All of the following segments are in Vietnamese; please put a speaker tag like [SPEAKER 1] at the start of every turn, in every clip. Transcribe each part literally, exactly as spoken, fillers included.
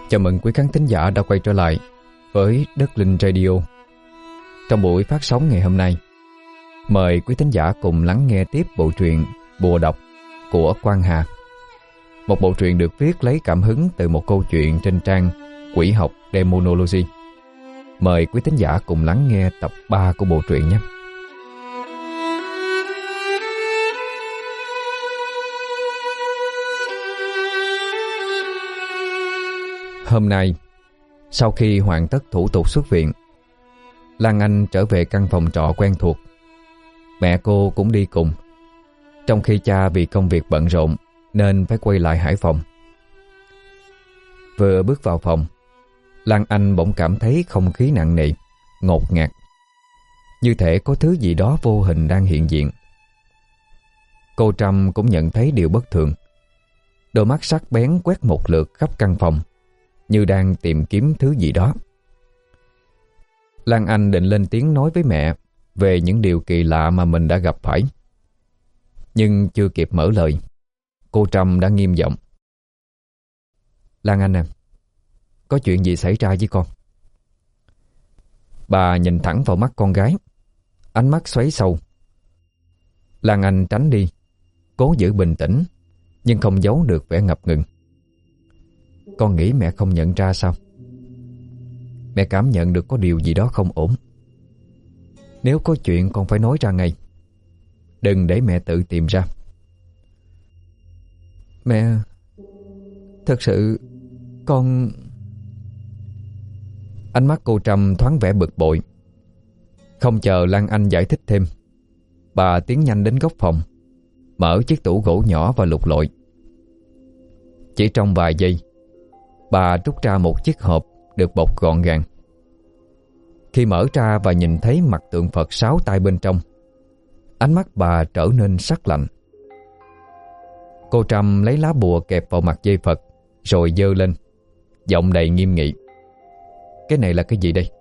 [SPEAKER 1] Chào mừng quý khán thính giả đã quay trở lại với Đất Linh Radio. Trong buổi phát sóng ngày hôm nay, mời quý thính giả cùng lắng nghe tiếp bộ truyện Bùa Độc của Quang Hà. Một bộ truyện được viết lấy cảm hứng từ một câu chuyện trên trang Quỷ học Demonology. Mời quý thính giả cùng lắng nghe tập ba của bộ truyện nhé. Hôm nay, sau khi hoàn tất thủ tục xuất viện, Lan Anh trở về căn phòng trọ quen thuộc. Mẹ cô cũng đi cùng, trong khi cha vì công việc bận rộn nên phải quay lại Hải Phòng. Vừa bước vào phòng, Lan Anh bỗng cảm thấy không khí nặng nề, ngột ngạt, như thể có thứ gì đó vô hình đang hiện diện. Cô Trâm cũng nhận thấy điều bất thường. Đôi mắt sắc bén quét một lượt khắp căn phòng, như đang tìm kiếm thứ gì đó. Lan Anh định lên tiếng nói với mẹ về những điều kỳ lạ mà mình đã gặp phải. Nhưng chưa kịp mở lời, cô Trâm đã nghiêm giọng. Lan Anh à, có chuyện gì xảy ra với con? Bà nhìn thẳng vào mắt con gái, ánh mắt xoáy sâu. Lan Anh tránh đi, cố giữ bình tĩnh, nhưng không giấu được vẻ ngập ngừng. Con nghĩ mẹ không nhận ra sao? Mẹ cảm nhận được có điều gì đó không ổn. Nếu có chuyện con phải nói ra ngay, đừng để mẹ tự tìm ra. Mẹ, thật sự con... Ánh mắt cô Trâm thoáng vẻ bực bội. Không chờ Lan Anh giải thích thêm, bà tiến nhanh đến góc phòng, mở chiếc tủ gỗ nhỏ và lục lọi. Chỉ trong vài giây, bà rút ra một chiếc hộp được bọc gọn gàng. Khi mở ra và nhìn thấy mặt tượng Phật sáu tay bên trong, ánh mắt bà trở nên sắc lạnh. Cô Trâm lấy lá bùa kẹp vào mặt dây Phật rồi giơ lên, giọng đầy nghiêm nghị. Cái này là cái gì đây?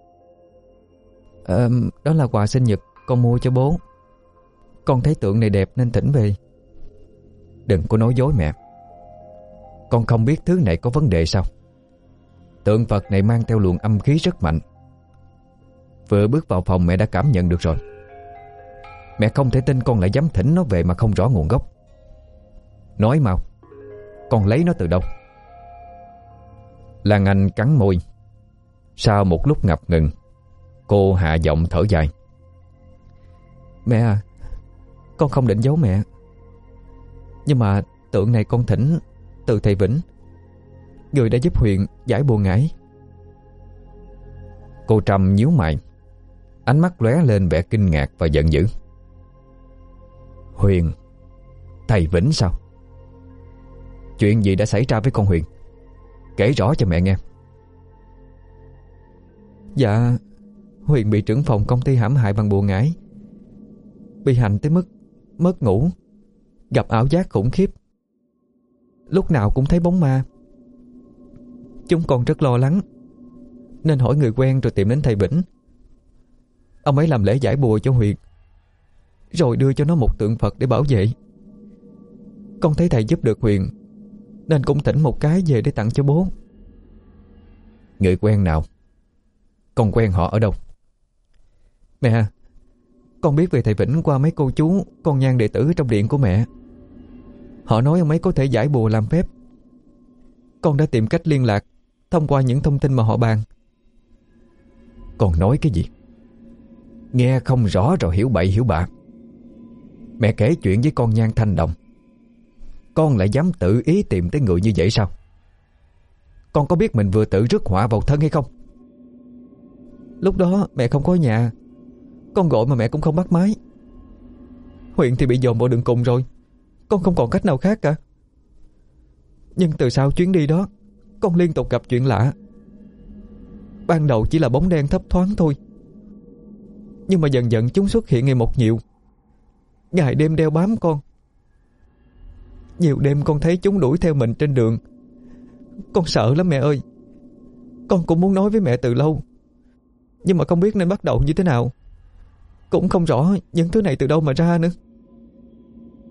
[SPEAKER 1] À, đó là quà sinh nhật con mua cho bố. Con thấy tượng này đẹp nên thỉnh về. Đừng có nói dối mẹ. Con không biết thứ này có vấn đề sao? Tượng Phật này mang theo luồng âm khí rất mạnh. Vừa bước vào phòng mẹ đã cảm nhận được rồi. Mẹ không thể tin con lại dám thỉnh nó về mà không rõ nguồn gốc. Nói mau, con lấy nó từ đâu? Lan Anh cắn môi. Sau một lúc ngập ngừng, cô hạ giọng thở dài. Mẹ à, con không định giấu mẹ, nhưng mà tượng này con thỉnh từ thầy Vĩnh, người đã giúp Huyền giải bùa ngải. Cô Trâm nhíu mày, ánh mắt lóe lên vẻ kinh ngạc và giận dữ. Huyền? Thầy Vĩnh sao? Chuyện gì đã xảy ra với con Huyền? Kể rõ cho mẹ nghe. Dạ, Huyền bị trưởng phòng công ty hãm hại bằng bùa ngải, bị hành tới mức mất ngủ, gặp ảo giác khủng khiếp, lúc nào cũng thấy bóng ma. Chúng con rất lo lắng nên hỏi người quen rồi tìm đến thầy Vĩnh. Ông ấy làm lễ giải bùa cho Huyền, rồi đưa cho nó một tượng Phật để bảo vệ. Con thấy thầy giúp được Huyền nên cũng thỉnh một cái về để tặng cho bố. Người quen nào? Con quen họ ở đâu? Mẹ, con biết về thầy Vĩnh qua mấy cô chú con nhang đệ tử trong điện của mẹ. Họ nói ông ấy có thể giải bùa làm phép. Con đã tìm cách liên lạc thông qua những thông tin mà họ bàn. Con nói cái gì? Nghe không rõ rồi hiểu bậy hiểu bạ. Mẹ kể chuyện với con Nhan Thanh Đồng, con lại dám tự ý tìm tới người như vậy sao? Con có biết mình vừa tự rước họa vào thân hay không? Lúc đó mẹ không có nhà, con gọi mà mẹ cũng không bắt máy. Huyền thì bị dồn vào đường cùng rồi, con không còn cách nào khác cả. Nhưng từ sau chuyến đi đó, con liên tục gặp chuyện lạ. Ban đầu chỉ là bóng đen thấp thoáng thôi, nhưng mà dần dần chúng xuất hiện ngày một nhiều, ngày đêm đeo bám con. Nhiều đêm con thấy chúng đuổi theo mình trên đường. Con sợ lắm mẹ ơi. Con cũng muốn nói với mẹ từ lâu, nhưng mà không biết nên bắt đầu như thế nào. Cũng không rõ những thứ này từ đâu mà ra nữa.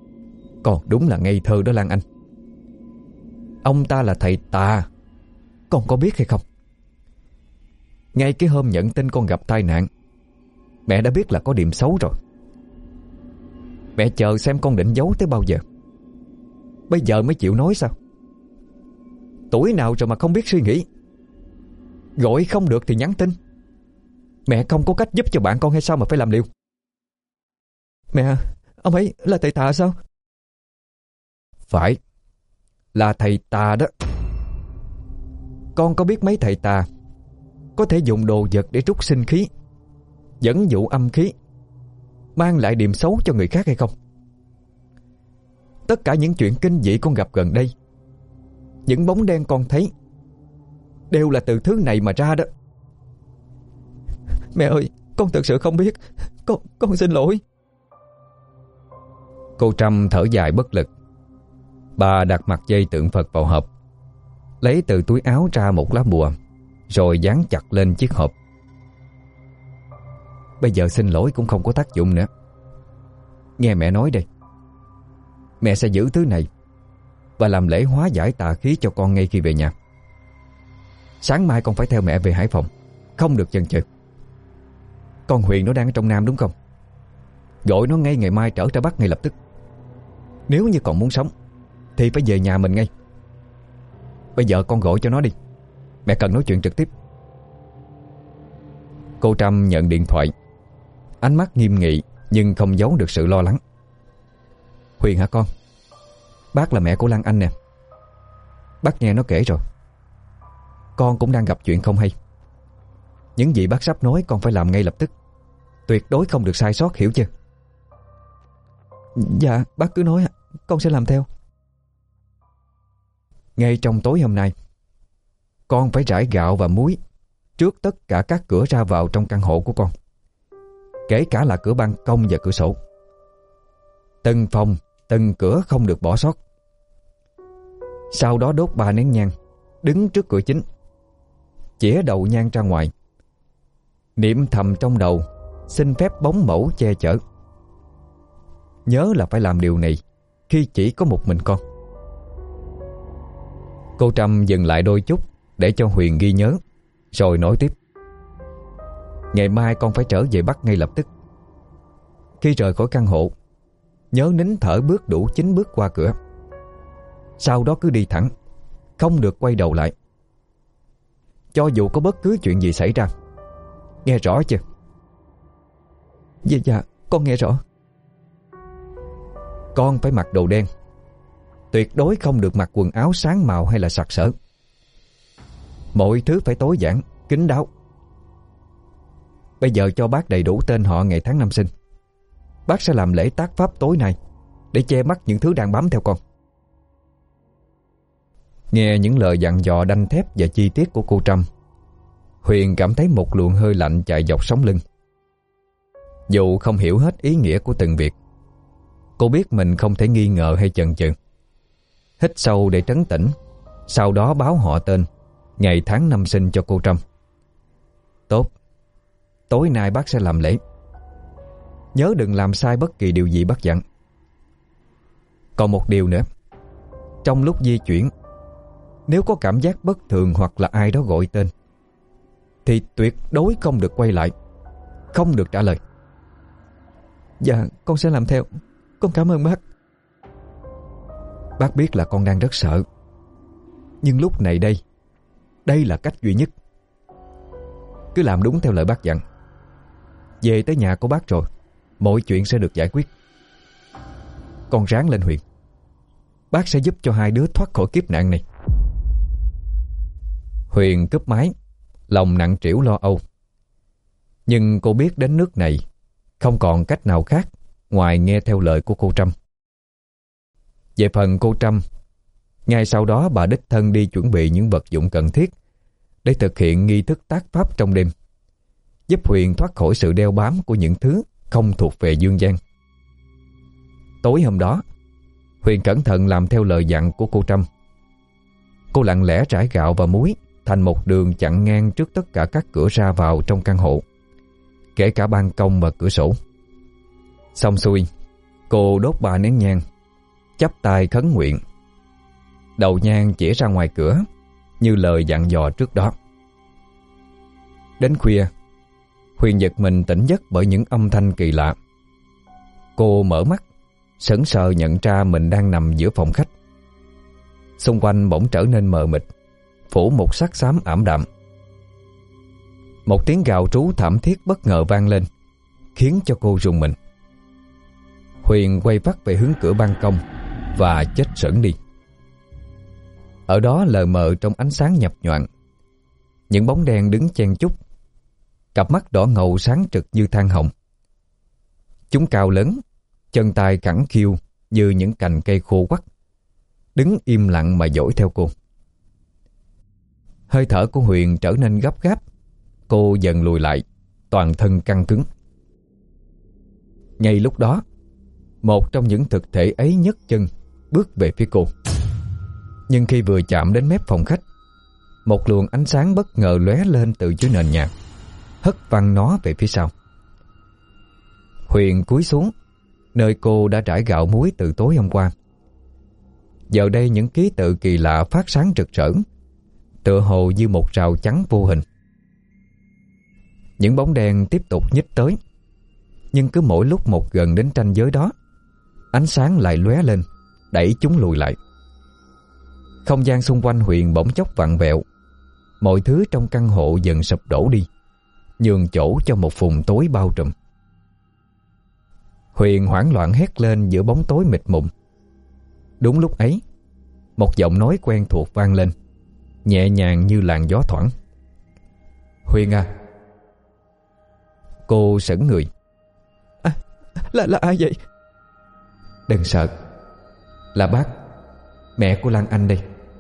[SPEAKER 1] Còn đúng là ngây thơ đó Lan Anh. Ông ta là thầy tà, con có biết hay không? Ngay cái hôm nhận tin con gặp tai nạn, mẹ đã biết là có điểm xấu rồi. Mẹ chờ xem con định giấu tới bao giờ. Bây giờ mới chịu nói sao? Tuổi nào rồi mà không biết suy nghĩ. Gọi không được thì nhắn tin. Mẹ không có cách giúp cho bạn con hay sao mà phải làm liều? Mẹ, ông ấy là thầy tà sao? Phải, là thầy tà đó. Con có biết mấy thầy tà có thể dùng đồ vật để trút sinh khí, dẫn dụ âm khí, mang lại điểm xấu cho người khác hay không? Tất cả những chuyện kinh dị con gặp gần đây, những bóng đen con thấy, đều là từ thứ này mà ra đó. Mẹ ơi, con thật sự không biết. Con, con xin lỗi. Cô Trâm thở dài bất lực. Bà đặt mặt dây tượng Phật vào hộp, lấy từ túi áo ra một lá bùa, rồi dán chặt lên chiếc hộp. Bây giờ xin lỗi cũng không có tác dụng nữa. Nghe mẹ nói đây, mẹ sẽ giữ thứ này và làm lễ hóa giải tà khí cho con ngay khi về nhà. Sáng mai con phải theo mẹ về Hải Phòng, không được chần chừ. Con Huyền nó đang ở trong Nam đúng không? Gọi nó ngay ngày mai trở ra Bắc ngay lập tức. Nếu như còn muốn sống thì phải về nhà mình ngay. Bây giờ con gọi cho nó đi, mẹ cần nói chuyện trực tiếp. Cô Trâm nhận điện thoại, ánh mắt nghiêm nghị nhưng không giấu được sự lo lắng. Huyền hả con? Bác là mẹ của Lan Anh nè. Bác nghe nó kể rồi. Con cũng đang gặp chuyện không hay. Những gì bác sắp nói con phải làm ngay lập tức. Tuyệt đối không được sai sót, hiểu chưa? Dạ bác cứ nói, con sẽ làm theo. Ngay trong tối hôm nay, con phải rải gạo và muối trước tất cả các cửa ra vào trong căn hộ của con, kể cả là cửa ban công và cửa sổ. Từng phòng, từng cửa không được bỏ sót. Sau đó đốt ba nén nhang, đứng trước cửa chính, chĩa đầu nhang ra ngoài, niệm thầm trong đầu, xin phép bóng mẫu che chở. Nhớ là phải làm điều này khi chỉ có một mình con. Cô Trâm dừng lại đôi chút để cho Huyền ghi nhớ, rồi nói tiếp. Ngày mai con phải trở về Bắc ngay lập tức. Khi rời khỏi căn hộ, nhớ nín thở bước đủ chín bước qua cửa. Sau đó cứ đi thẳng, không được quay đầu lại. Cho dù có bất cứ chuyện gì xảy ra. Nghe rõ chưa? Dạ dạ, con nghe rõ. Con phải mặc đồ đen. Tuyệt đối không được mặc quần áo sáng màu hay là sặc sỡ. Mọi thứ phải tối giản, kín đáo. Bây giờ cho bác đầy đủ tên họ, ngày tháng năm sinh. Bác sẽ làm lễ tác pháp tối nay để che mắt những thứ đang bám theo con. Nghe những lời dặn dò đanh thép và chi tiết của cô Trâm, Huyền cảm thấy một luồng hơi lạnh chạy dọc sống lưng. Dù không hiểu hết ý nghĩa của từng việc, cô biết mình không thể nghi ngờ hay chần chừ. Hít sâu để trấn tĩnh, sau đó báo họ tên, ngày tháng năm sinh cho cô Trâm. Tốt, tối nay bác sẽ làm lễ. Nhớ đừng làm sai bất kỳ điều gì bác dặn. Còn một điều nữa, trong lúc di chuyển, nếu có cảm giác bất thường hoặc là ai đó gọi tên, thì tuyệt đối không được quay lại, không được trả lời. Dạ, con sẽ làm theo. Con cảm ơn bác. Bác biết là con đang rất sợ, nhưng lúc này đây, đây là cách duy nhất. Cứ làm đúng theo lời bác dặn. Về tới nhà của bác rồi, mọi chuyện sẽ được giải quyết. Con ráng lên Huyền. Bác sẽ giúp cho hai đứa thoát khỏi kiếp nạn này. Huyền cúp máy, lòng nặng trĩu lo âu. Nhưng cô biết đến nước này không còn cách nào khác ngoài nghe theo lời của cô Trâm. Về phần cô Trâm, ngay sau đó bà đích thân đi chuẩn bị những vật dụng cần thiết để thực hiện nghi thức tác pháp trong đêm, giúp Huyền thoát khỏi sự đeo bám của những thứ không thuộc về dương gian. Tối hôm đó, Huyền cẩn thận làm theo lời dặn của cô Trâm. Cô lặng lẽ rải gạo và muối thành một đường chặn ngang trước tất cả các cửa ra vào trong căn hộ, kể cả ban công và cửa sổ. Xong xuôi, cô đốt ba nén nhang, chắp tay khấn nguyện. Đầu nhang chỉ ra ngoài cửa, như lời dặn dò trước đó. Đến khuya, Huyền giật mình tỉnh giấc bởi những âm thanh kỳ lạ. Cô mở mắt, sững sờ nhận ra mình đang nằm giữa phòng khách. Xung quanh bỗng trở nên mờ mịt, phủ một sắc xám ảm đạm. Một tiếng gào trú thảm thiết bất ngờ vang lên, khiến cho cô rùng mình. Huyền quay vắt về hướng cửa ban công và chết sững đi. Ở đó lờ mờ trong ánh sáng nhập nhoạng, những bóng đen đứng chen chúc, cặp mắt đỏ ngầu sáng trực như than hồng. Chúng cao lớn, chân tay cẳng khiu như những cành cây khô quắt, đứng im lặng mà dõi theo cô. Hơi thở của Huyền trở nên gấp gáp. Cô dần lùi lại, toàn thân căng cứng. Ngay lúc đó, một trong những thực thể ấy nhấc chân bước về phía cô. Nhưng khi vừa chạm đến mép phòng khách, một luồng ánh sáng bất ngờ lóe lên từ dưới nền nhà, hất văng nó về phía sau. Huyền cúi xuống nơi cô đã trải gạo muối từ tối hôm qua. Giờ đây những ký tự kỳ lạ phát sáng rực rỡ, tựa hồ như một rào chắn vô hình. Những bóng đen tiếp tục nhích tới, nhưng cứ mỗi lúc một gần đến ranh giới đó, ánh sáng lại lóe lên, đẩy chúng lùi lại. Không gian xung quanh Huyền bỗng chốc vặn vẹo. Mọi thứ trong căn hộ dần sụp đổ đi, nhường chỗ cho một vùng tối bao trùm. Huyền hoảng loạn hét lên giữa bóng tối mịt mùng. Đúng lúc ấy, một giọng nói quen thuộc vang lên, nhẹ nhàng như làn gió thoảng. Huyền à. Cô sững người. À, là, là ai vậy? Đừng sợ, là bác, mẹ của Lan Anh đây.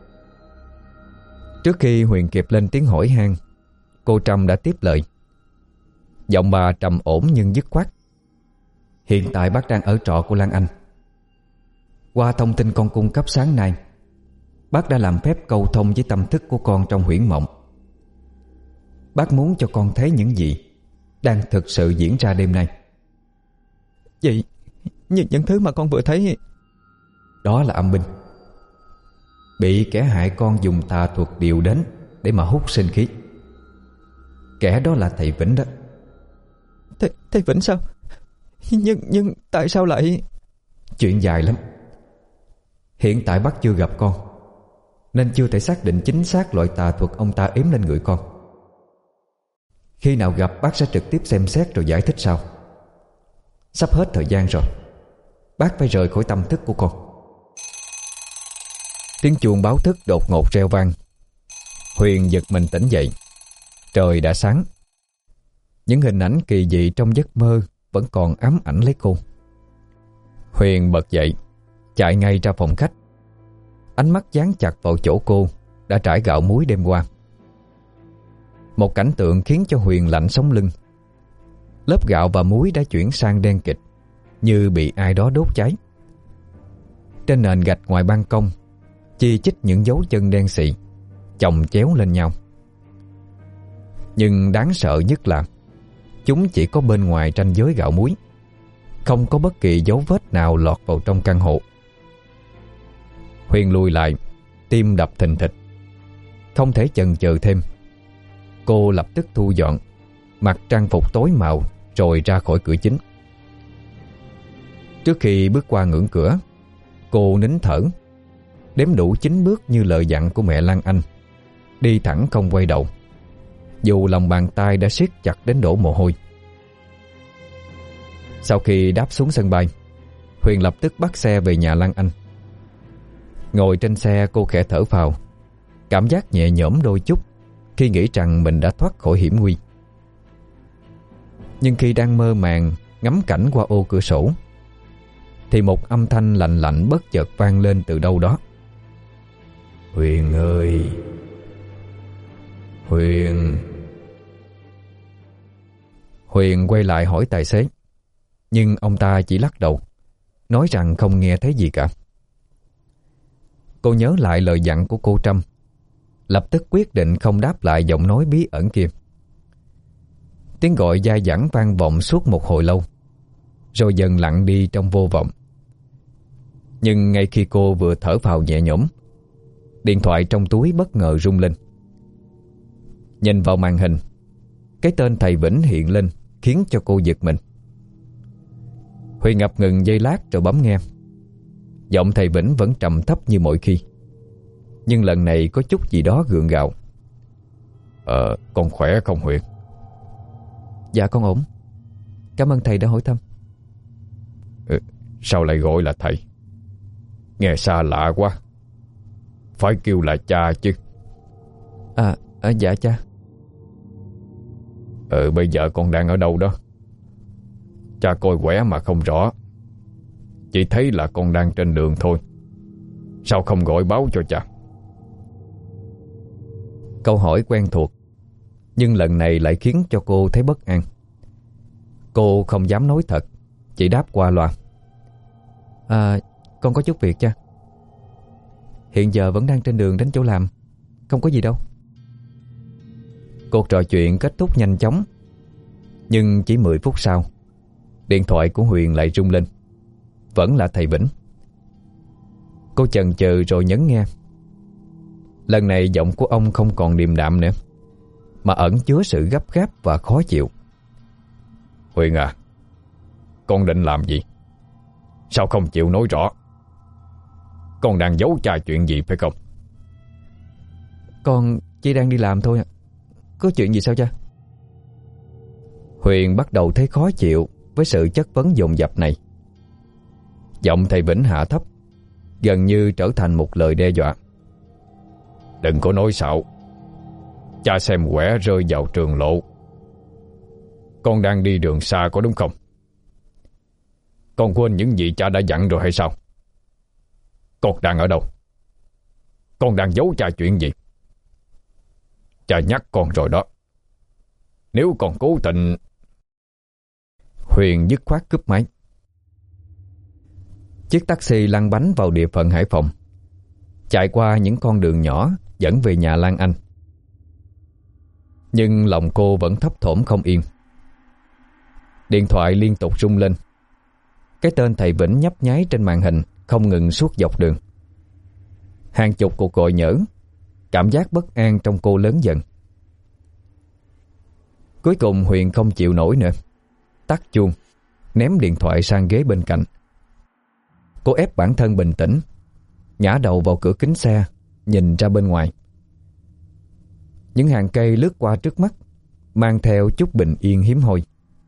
[SPEAKER 1] Trước khi Huyền kịp lên tiếng hỏi han, cô Trâm đã tiếp lời. Giọng bà trầm ổn nhưng dứt khoát. Hiện tại bác đang ở trọ của Lan Anh. Qua thông tin con cung cấp sáng nay, bác đã làm phép cầu thông với tâm thức của con trong huyễn mộng. Bác muốn cho con thấy những gì đang thực sự diễn ra đêm nay. Vậy những, những thứ mà con vừa thấy, đó là âm binh bị kẻ hại con dùng tà thuật điều đến để mà hút sinh khí. Kẻ đó là thầy Vĩnh đó. Thầy, thầy Vĩnh sao? Nhưng, nhưng tại sao lại... Chuyện dài lắm. Hiện tại bác chưa gặp con, nên chưa thể xác định chính xác loại tà thuật ông ta ếm lên người con. Khi nào gặp bác sẽ trực tiếp xem xét rồi giải thích sau. Sắp hết thời gian rồi, bác phải rời khỏi tâm thức của con. Tiếng chuông báo thức đột ngột reo vang. Huyền giật mình tỉnh dậy. Trời đã sáng. Những hình ảnh kỳ dị trong giấc mơ vẫn còn ám ảnh lấy cô. Huyền bật dậy, chạy ngay ra phòng khách. Ánh mắt dán chặt vào chỗ cô đã trải gạo muối đêm qua. Một cảnh tượng khiến cho Huyền lạnh sống lưng. Lớp gạo và muối đã chuyển sang đen kịt, như bị ai đó đốt cháy. Trên nền gạch ngoài ban công chi chít những dấu chân đen xị chồng chéo lên nhau. Nhưng đáng sợ nhất là chúng chỉ có bên ngoài ranh giới gạo muối, không có bất kỳ dấu vết nào lọt vào trong căn hộ. Huyền lùi lại, tim đập thình thịch. Không thể chần chừ thêm, cô lập tức thu dọn, mặc trang phục tối màu rồi ra khỏi cửa chính. Trước khi bước qua ngưỡng cửa, cô nín thở, đếm đủ chín bước như lời dặn của mẹ Lan Anh, đi thẳng không quay đầu, dù lòng bàn tay đã siết chặt đến đổ mồ hôi. Sau khi đáp xuống sân bay, Huyền lập tức bắt xe về nhà Lan Anh. Ngồi trên xe, cô khẽ thở phào, cảm giác nhẹ nhõm đôi chút khi nghĩ rằng mình đã thoát khỏi hiểm nguy. Nhưng khi đang mơ màng ngắm cảnh qua ô cửa sổ, thì một âm thanh lạnh lạnh bất chợt vang lên từ đâu đó. Huyền ơi! Huyền! Huyền quay lại hỏi tài xế, nhưng ông ta chỉ lắc đầu, nói rằng không nghe thấy gì cả. Cô nhớ lại lời dặn của cô Trâm, lập tức quyết định không đáp lại giọng nói bí ẩn kia. Tiếng gọi dai dẳng vang vọng suốt một hồi lâu, rồi dần lặng đi trong vô vọng. Nhưng ngay khi cô vừa thở phào nhẹ nhõm, Điện thoại trong túi bất ngờ rung lên. Nhìn vào màn hình, cái tên thầy Vĩnh hiện lên khiến cho cô giật mình. Huyền ngập ngừng giây lát rồi bấm nghe. Giọng thầy Vĩnh vẫn trầm thấp như mọi khi, nhưng lần này có chút gì đó gượng gạo. Ờ, con khỏe không Huyền? Dạ con ổn. Cảm ơn thầy đã hỏi thăm. Ừ, sao lại gọi là thầy? Nghe xa lạ quá. Phải kêu là cha chứ. À, à dạ cha. Ừ, bây giờ con đang ở đâu đó? Cha coi quẻ mà không rõ, chỉ thấy là con đang trên đường thôi. Sao không gọi báo cho cha? Câu hỏi quen thuộc, nhưng lần này lại khiến cho cô thấy bất an. Cô không dám nói thật, chỉ đáp qua loa. À, con có chút việc cha. Hiện giờ vẫn đang trên đường đến chỗ làm, không có gì đâu. Cuộc trò chuyện kết thúc nhanh chóng, nhưng chỉ mười phút sau, điện thoại của Huyền lại rung lên. Vẫn là thầy Vĩnh. Cô chần chừ rồi nhấn nghe. Lần này giọng của ông không còn điềm đạm nữa, mà ẩn chứa sự gấp gáp và khó chịu. Huyền à, con định làm gì? Sao không chịu nói rõ? Con đang giấu cha chuyện gì phải không? Con chỉ đang đi làm thôi ạ. Có chuyện gì sao cha? Huyền bắt đầu thấy khó chịu với sự chất vấn dồn dập này. Giọng thầy Vĩnh hạ thấp, gần như trở thành một lời đe dọa. Đừng có nói xạo. Cha xem quẻ rơi vào trường lộ. Con đang đi đường xa có đúng không? Con quên những gì cha đã dặn rồi hay sao? Con đang ở đâu? Con đang giấu cha chuyện gì? Cha nhắc con rồi đó. Nếu còn cố tình... Huyền dứt khoát cúp máy. Chiếc taxi lăn bánh vào địa phận Hải Phòng, chạy qua những con đường nhỏ dẫn về nhà Lan Anh. Nhưng lòng cô vẫn thấp thỏm không yên. Điện thoại liên tục rung lên. Cái tên thầy Vĩnh nhấp nháy trên màn hình không ngừng suốt dọc đường. Hàng chục cuộc gọi nhỡ. Cảm giác bất an trong cô lớn dần. Cuối cùng Huyền không chịu nổi nữa, tắt chuông, ném điện thoại sang ghế bên cạnh. Cô ép bản thân bình tĩnh, ngã đầu vào cửa kính xe, nhìn ra bên ngoài. Những hàng cây lướt qua trước mắt, mang theo chút bình yên hiếm hoi.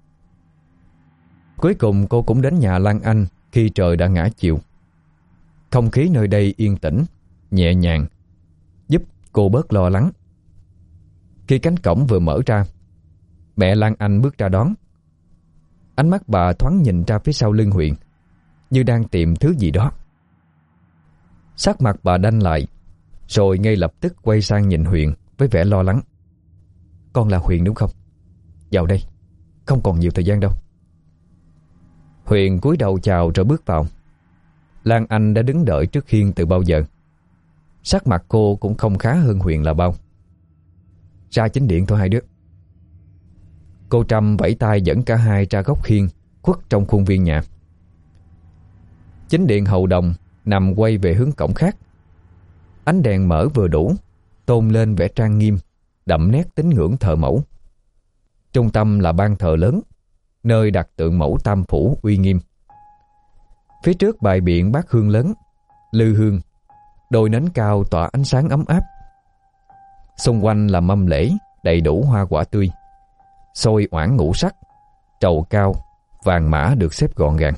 [SPEAKER 1] Cuối cùng cô cũng đến nhà Lan Anh khi trời đã ngã chiều. Không khí nơi đây yên tĩnh, nhẹ nhàng, giúp cô bớt lo lắng. Khi cánh cổng vừa mở ra, mẹ Lan Anh bước ra đón. Ánh mắt bà thoáng nhìn ra phía sau lưng Huyền, như đang tìm thứ gì đó. Sắc mặt bà đanh lại, rồi ngay lập tức quay sang nhìn Huyền với vẻ lo lắng. Con là Huyền đúng không? Vào đây, không còn nhiều thời gian đâu. Huyền cúi đầu chào rồi bước vào. Lan Anh đã đứng đợi trước hiên từ bao giờ. Sắc mặt cô cũng không khá hơn Huyền là bao. Ra chính điện thôi hai đứa. Cô Trâm vẫy tay dẫn cả hai ra góc hiên khuất trong khuôn viên nhà. Chính điện hậu đồng nằm quay về hướng cổng khác. Ánh đèn mở vừa đủ, tôn lên vẻ trang nghiêm, đậm nét tín ngưỡng thờ mẫu. Trung tâm là ban thờ lớn, nơi đặt tượng mẫu tam phủ uy nghiêm. Phía trước bày biện bát hương lớn, lư hương, đôi nến cao tỏa ánh sáng ấm áp. Xung quanh là mâm lễ đầy đủ hoa quả tươi, xôi oải ngũ sắc, trầu cao, vàng mã được xếp gọn gàng.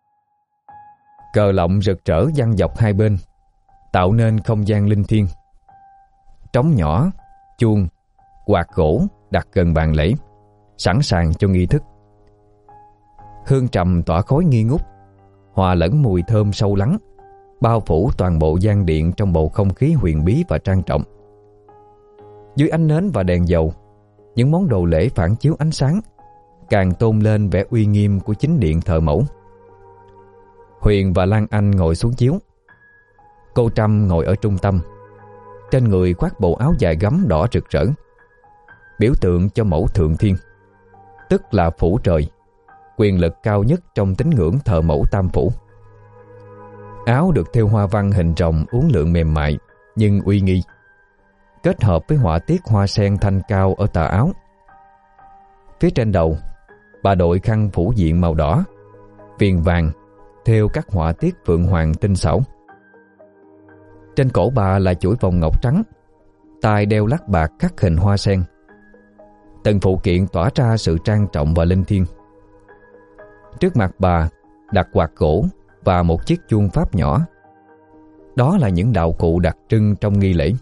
[SPEAKER 1] Cờ lọng rực rỡ giăng dọc hai bên, tạo nên không gian linh thiêng. Trống nhỏ, chuông, quạt gỗ đặt gần bàn lễ, sẵn sàng cho nghi thức. Hương trầm tỏa khói nghi ngút, hòa lẫn mùi thơm sâu lắng, bao phủ toàn bộ gian điện trong bầu không khí huyền bí và trang trọng. Dưới ánh nến và đèn dầu, những món đồ lễ phản chiếu ánh sáng, càng tôn lên vẻ uy nghiêm của chính điện thờ mẫu. Huyền và Lan Anh ngồi xuống chiếu. Cô Trâm ngồi ở trung tâm, trên người khoác bộ áo dài gấm đỏ rực rỡ, biểu tượng cho mẫu thượng thiên, tức là phủ trời, quyền lực cao nhất trong tín ngưỡng thờ mẫu tam phủ. Áo được thêu hoa văn hình rồng uốn lượn mềm mại, nhưng uy nghi, kết hợp với họa tiết hoa sen thanh cao ở tà áo. Phía trên đầu, bà đội khăn phủ diện màu đỏ, viền vàng, thêu các họa tiết phượng hoàng tinh xảo. Trên cổ bà là chuỗi vòng ngọc trắng, tai đeo lắc bạc khắc hình hoa sen. Từng phụ kiện tỏa ra sự trang trọng và linh thiêng. Trước mặt bà đặt quạt gỗ và một chiếc chuông pháp nhỏ. Đó là những đạo cụ đặc trưng trong nghi lễ.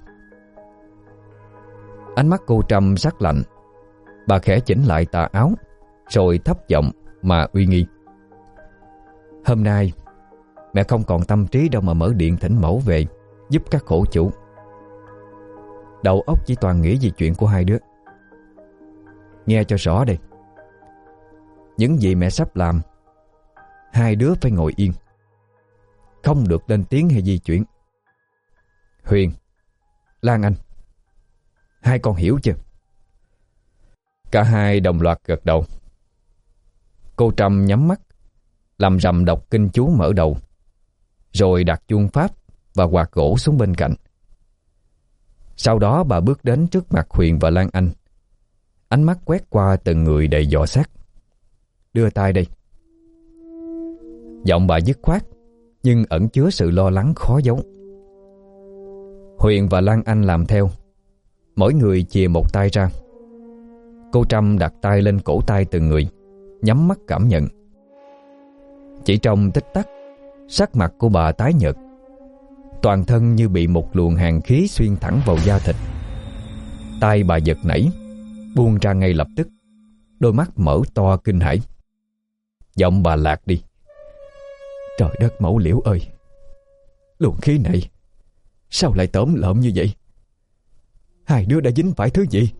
[SPEAKER 1] Ánh mắt cô Trâm sắc lạnh. Bà khẽ chỉnh lại tà áo, rồi thấp giọng mà uy nghi: "Hôm nay mẹ không còn tâm trí đâu mà mở điện thỉnh mẫu về giúp các khổ chủ. Đầu óc chỉ toàn nghĩ về chuyện của hai đứa. Nghe cho rõ đây. Những gì mẹ sắp làm, hai đứa phải ngồi yên, không được lên tiếng hay di chuyển. Huyền, Lan Anh, hai con hiểu chưa?" Cả hai đồng loạt gật đầu. Cô Trâm nhắm mắt, làm rầm đọc kinh chú mở đầu, rồi đặt chuông pháp và quạt gỗ xuống bên cạnh. Sau đó bà bước đến trước mặt Huyền và Lan Anh, ánh mắt quét qua từng người đầy dò xét. "Đưa tay đây." Giọng bà dứt khoát, nhưng ẩn chứa sự lo lắng khó giấu. Huyền và Lan Anh làm theo, mỗi người chìa một tay ra. Cô Trâm đặt tay lên cổ tay từng người, nhắm mắt cảm nhận. Chỉ trong tích tắc, sắc mặt của bà tái nhợt, toàn thân như bị một luồng hàn khí xuyên thẳng vào da thịt. Tay bà giật nảy, buông ra ngay lập tức, đôi mắt mở to kinh hãi. Giọng bà lạc đi: "Trời đất mẫu liễu ơi! Luồng khí này sao lại tởm lợm như vậy? Hai đứa đã dính phải thứ gì?"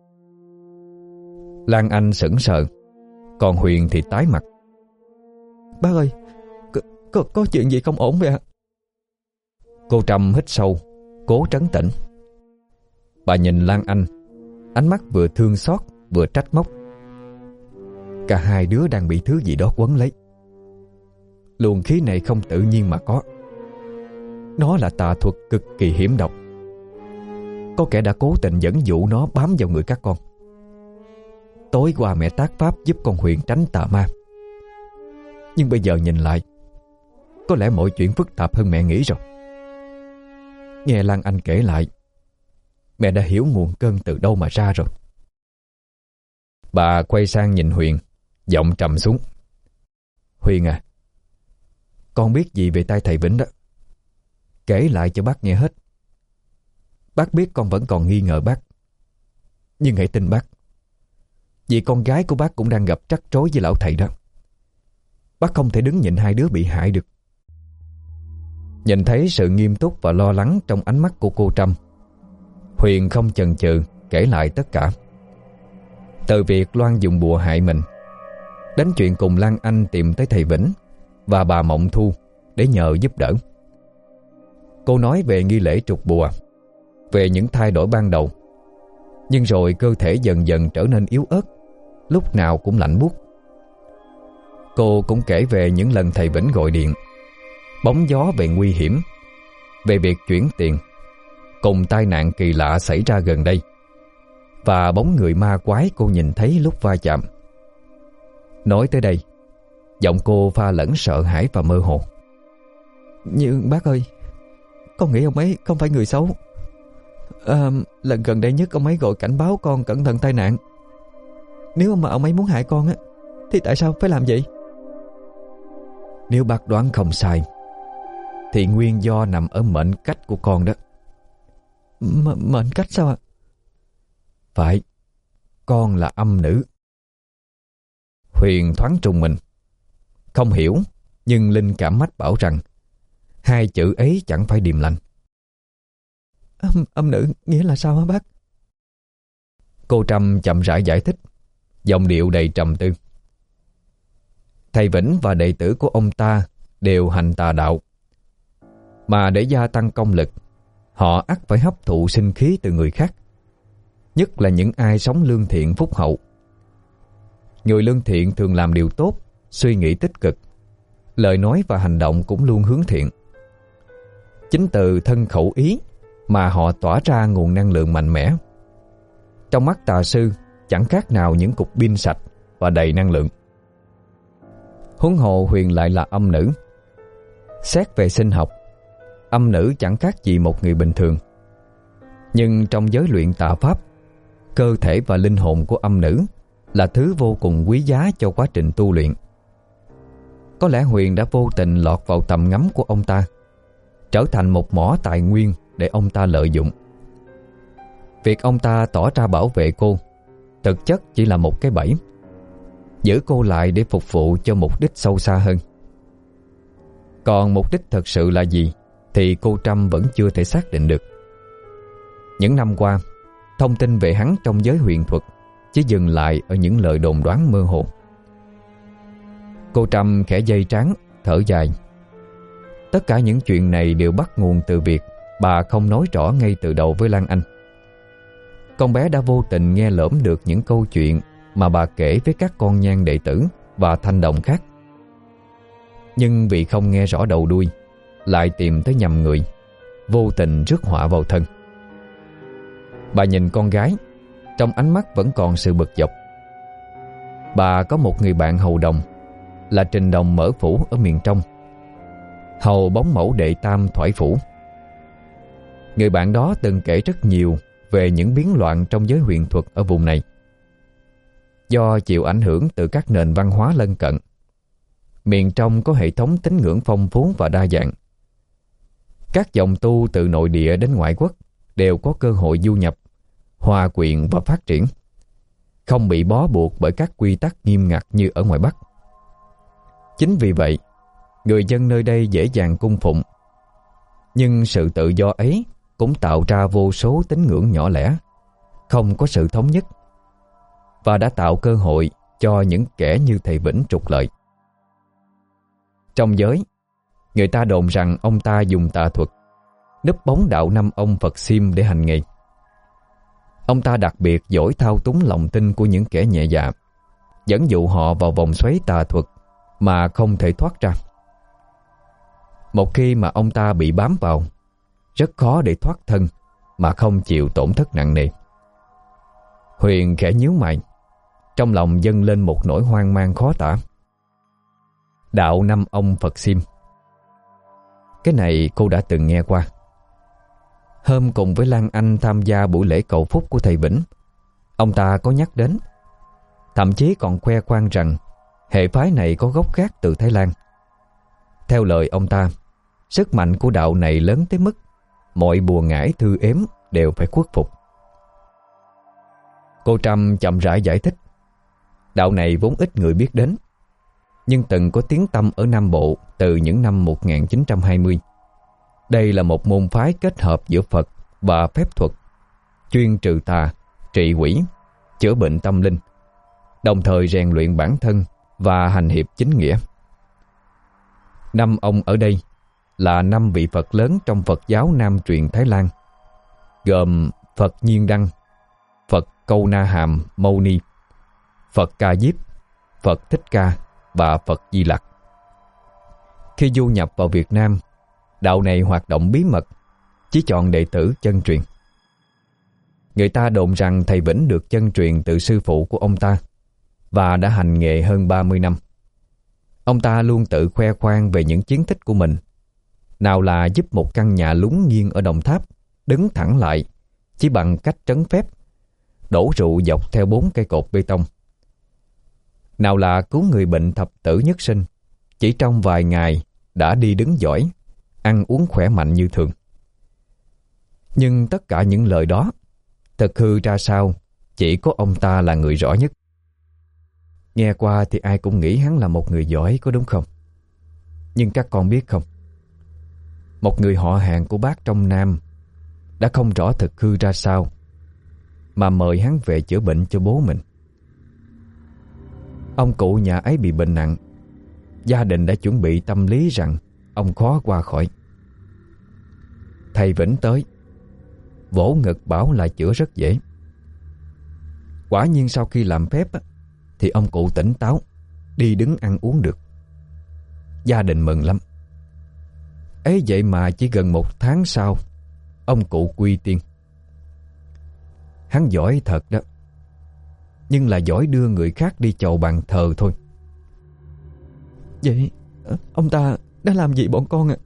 [SPEAKER 1] Lan Anh sững sờ, còn Huyền thì tái mặt. "Bác ơi, có, có, có chuyện gì không ổn vậy ạ?" Cô Trâm hít sâu, cố trấn tĩnh. Bà nhìn Lan Anh, ánh mắt vừa thương xót vừa trách móc. Cả hai đứa đang bị thứ gì đó quấn lấy. Luồng khí này không tự nhiên mà có. Nó là tà thuật cực kỳ hiểm độc. Có kẻ đã cố tình dẫn dụ nó bám vào người các con. Tối qua mẹ tác pháp giúp con Huyền tránh tà ma, nhưng bây giờ nhìn lại, có lẽ mọi chuyện phức tạp hơn mẹ nghĩ rồi. Nghe Lan Anh kể lại, mẹ đã hiểu nguồn cơn từ đâu mà ra rồi. Bà quay sang nhìn Huyền, giọng trầm xuống: "Huyền à, con biết gì về tay thầy Vĩnh đó. Kể lại cho bác nghe hết. Bác biết con vẫn còn nghi ngờ bác, nhưng hãy tin bác, vì con gái của bác cũng đang gặp rắc rối với lão thầy đó. Bác không thể đứng nhìn hai đứa bị hại được." Nhìn thấy sự nghiêm túc và lo lắng trong ánh mắt của cô Trâm, Huyền không chần chừ kể lại tất cả. Từ việc Loan dùng bùa hại mình, đến chuyện cùng Lan Anh tìm tới thầy Vĩnh và bà Mộng Thu để nhờ giúp đỡ. Cô nói về nghi lễ trục bùa, về những thay đổi ban đầu, nhưng rồi cơ thể dần dần trở nên yếu ớt, lúc nào cũng lạnh buốt. Cô cũng kể về những lần thầy Vĩnh gọi điện, bóng gió về nguy hiểm, về việc chuyển tiền, cùng tai nạn kỳ lạ xảy ra gần đây, và bóng người ma quái cô nhìn thấy lúc va chạm. Nói tới đây, giọng cô pha lẫn sợ hãi và mơ hồ. "Nhưng bác ơi, con nghĩ ông ấy không phải người xấu. À, lần gần đây nhất ông ấy gọi cảnh báo con cẩn thận tai nạn. Nếu mà ông ấy muốn hại con á, thì tại sao phải làm vậy?" "Nếu bác đoán không sai, thì nguyên do nằm ở mệnh cách của con đó." M- Mệnh cách sao ạ? "Phải, con là âm nữ." Huyền thoáng trùng mình. Không hiểu, nhưng linh cảm mách bảo rằng hai chữ ấy chẳng phải điềm lành. Âm, âm nữ nghĩa là sao hả bác?" Cô Trâm chậm rãi giải thích, giọng điệu đầy trầm tư. Thầy Vĩnh và đệ tử của ông ta đều hành tà đạo, mà để gia tăng công lực, họ ắt phải hấp thụ sinh khí từ người khác, nhất là những ai sống lương thiện phúc hậu. Người lương thiện thường làm điều tốt, suy nghĩ tích cực, lời nói và hành động cũng luôn hướng thiện. Chính từ thân khẩu ý mà họ tỏa ra nguồn năng lượng mạnh mẽ. Trong mắt tà sư chẳng khác nào những cục pin sạch và đầy năng lượng. Huống hồ Huyền lại là âm nữ. Xét về sinh học, âm nữ chẳng khác gì một người bình thường. Nhưng trong giới luyện tà pháp, cơ thể và linh hồn của âm nữ là thứ vô cùng quý giá cho quá trình tu luyện. Có lẽ Huyền đã vô tình lọt vào tầm ngắm của ông ta, trở thành một mỏ tài nguyên để ông ta lợi dụng. Việc ông ta tỏ ra bảo vệ cô thực chất chỉ là một cái bẫy, giữ cô lại để phục vụ cho mục đích sâu xa hơn. Còn mục đích thật sự là gì thì cô Trâm vẫn chưa thể xác định được. Những năm qua, thông tin về hắn trong giới huyền thuật chỉ dừng lại ở những lời đồn đoán mơ hồ. Cô Trâm khẽ dây trán, thở dài. Tất cả những chuyện này đều bắt nguồn từ việc bà không nói rõ ngay từ đầu với Lan Anh. Con bé đã vô tình nghe lỡm được những câu chuyện mà bà kể với các con nhang đệ tử và thanh đồng khác. Nhưng vì không nghe rõ đầu đuôi, lại tìm tới nhầm người, vô tình rước họa vào thân. Bà nhìn con gái, trong ánh mắt vẫn còn sự bực dọc. Bà có một người bạn hầu đồng, là Trình Đồng Mở Phủ ở miền trong, hầu bóng mẫu đệ tam Thoại Phủ. Người bạn đó từng kể rất nhiều về những biến loạn trong giới huyền thuật ở vùng này. Do chịu ảnh hưởng từ các nền văn hóa lân cận, miền trong có hệ thống tín ngưỡng phong phú và đa dạng. Các dòng tu từ nội địa đến ngoại quốc đều có cơ hội du nhập, hòa quyện và phát triển, không bị bó buộc bởi các quy tắc nghiêm ngặt như ở ngoài Bắc. Chính vì vậy, người dân nơi đây dễ dàng cung phụng. Nhưng sự tự do ấy cũng tạo ra vô số tín ngưỡng nhỏ lẻ, không có sự thống nhất, và đã tạo cơ hội cho những kẻ như thầy Vĩnh trục lợi. Trong giới, người ta đồn rằng ông ta dùng tà thuật, núp bóng đạo năm ông Phật Sim để hành nghề. Ông ta đặc biệt giỏi thao túng lòng tin của những kẻ nhẹ dạ, dẫn dụ họ vào vòng xoáy tà thuật mà không thể thoát ra. Một khi mà ông ta bị bám vào, rất khó để thoát thân mà không chịu tổn thất nặng nề. Huyền khẽ nhíu mày, trong lòng dâng lên một nỗi hoang mang khó tả. Đạo năm ông Phật Sim, cái này cô đã từng nghe qua. Hôm cùng với Lan Anh tham gia buổi lễ cầu phúc của thầy Vĩnh, ông ta có nhắc đến, thậm chí còn khoe khoang rằng hệ phái này có gốc gác từ Thái Lan. Theo lời ông ta, sức mạnh của đạo này lớn tới mức mọi bùa ngải thư ếm đều phải khuất phục. Cô Trâm chậm rãi giải thích, đạo này vốn ít người biết đến, nhưng từng có tiếng tăm ở Nam Bộ từ những năm một nghìn chín trăm hai mươi. Đây là một môn phái kết hợp giữa Phật và phép thuật, chuyên trừ tà, trị quỷ, chữa bệnh tâm linh, đồng thời rèn luyện bản thân và hành hiệp chính nghĩa. Năm ông ở đây là năm vị Phật lớn trong Phật giáo Nam truyền Thái Lan, gồm Phật Nhiên Đăng, Phật Câu Na Hàm Mâu Ni, Phật Ca Diếp, Phật Thích Ca và Phật Di Lặc. Khi du nhập vào Việt Nam, đạo này hoạt động bí mật, chỉ chọn đệ tử chân truyền. Người ta đồn rằng thầy Vĩnh được chân truyền từ sư phụ của ông ta và đã hành nghề hơn ba mươi năm. Ông ta luôn tự khoe khoang về những chiến tích của mình, nào là giúp một căn nhà lún nghiêng ở Đồng Tháp đứng thẳng lại chỉ bằng cách trấn phép, đổ rượu dọc theo bốn cây cột bê tông, nào là cứu người bệnh thập tử nhất sinh, chỉ trong vài ngày đã đi đứng giỏi, ăn uống khỏe mạnh như thường. Nhưng tất cả những lời đó thực hư ra sao, chỉ có ông ta là người rõ nhất. Nghe qua thì ai cũng nghĩ hắn là một người giỏi, có đúng không? Nhưng các con biết không, một người họ hàng của bác trong Nam đã không rõ thực hư ra sao mà mời hắn về chữa bệnh cho bố mình. Ông cụ nhà ấy bị bệnh nặng, gia đình đã chuẩn bị tâm lý rằng ông khó qua khỏi. Thầy Vĩnh tới, vỗ ngực bảo là chữa rất dễ. Quả nhiên sau khi làm phép thì ông cụ tỉnh táo, đi đứng ăn uống được. Gia đình mừng lắm. Ấy vậy mà chỉ gần một tháng sau,
[SPEAKER 2] ông cụ Quy Tiên. Hắn giỏi thật đó, nhưng là giỏi đưa người khác đi chầu bàn thờ thôi.
[SPEAKER 1] Vậy ông ta đã làm gì bọn con ạ?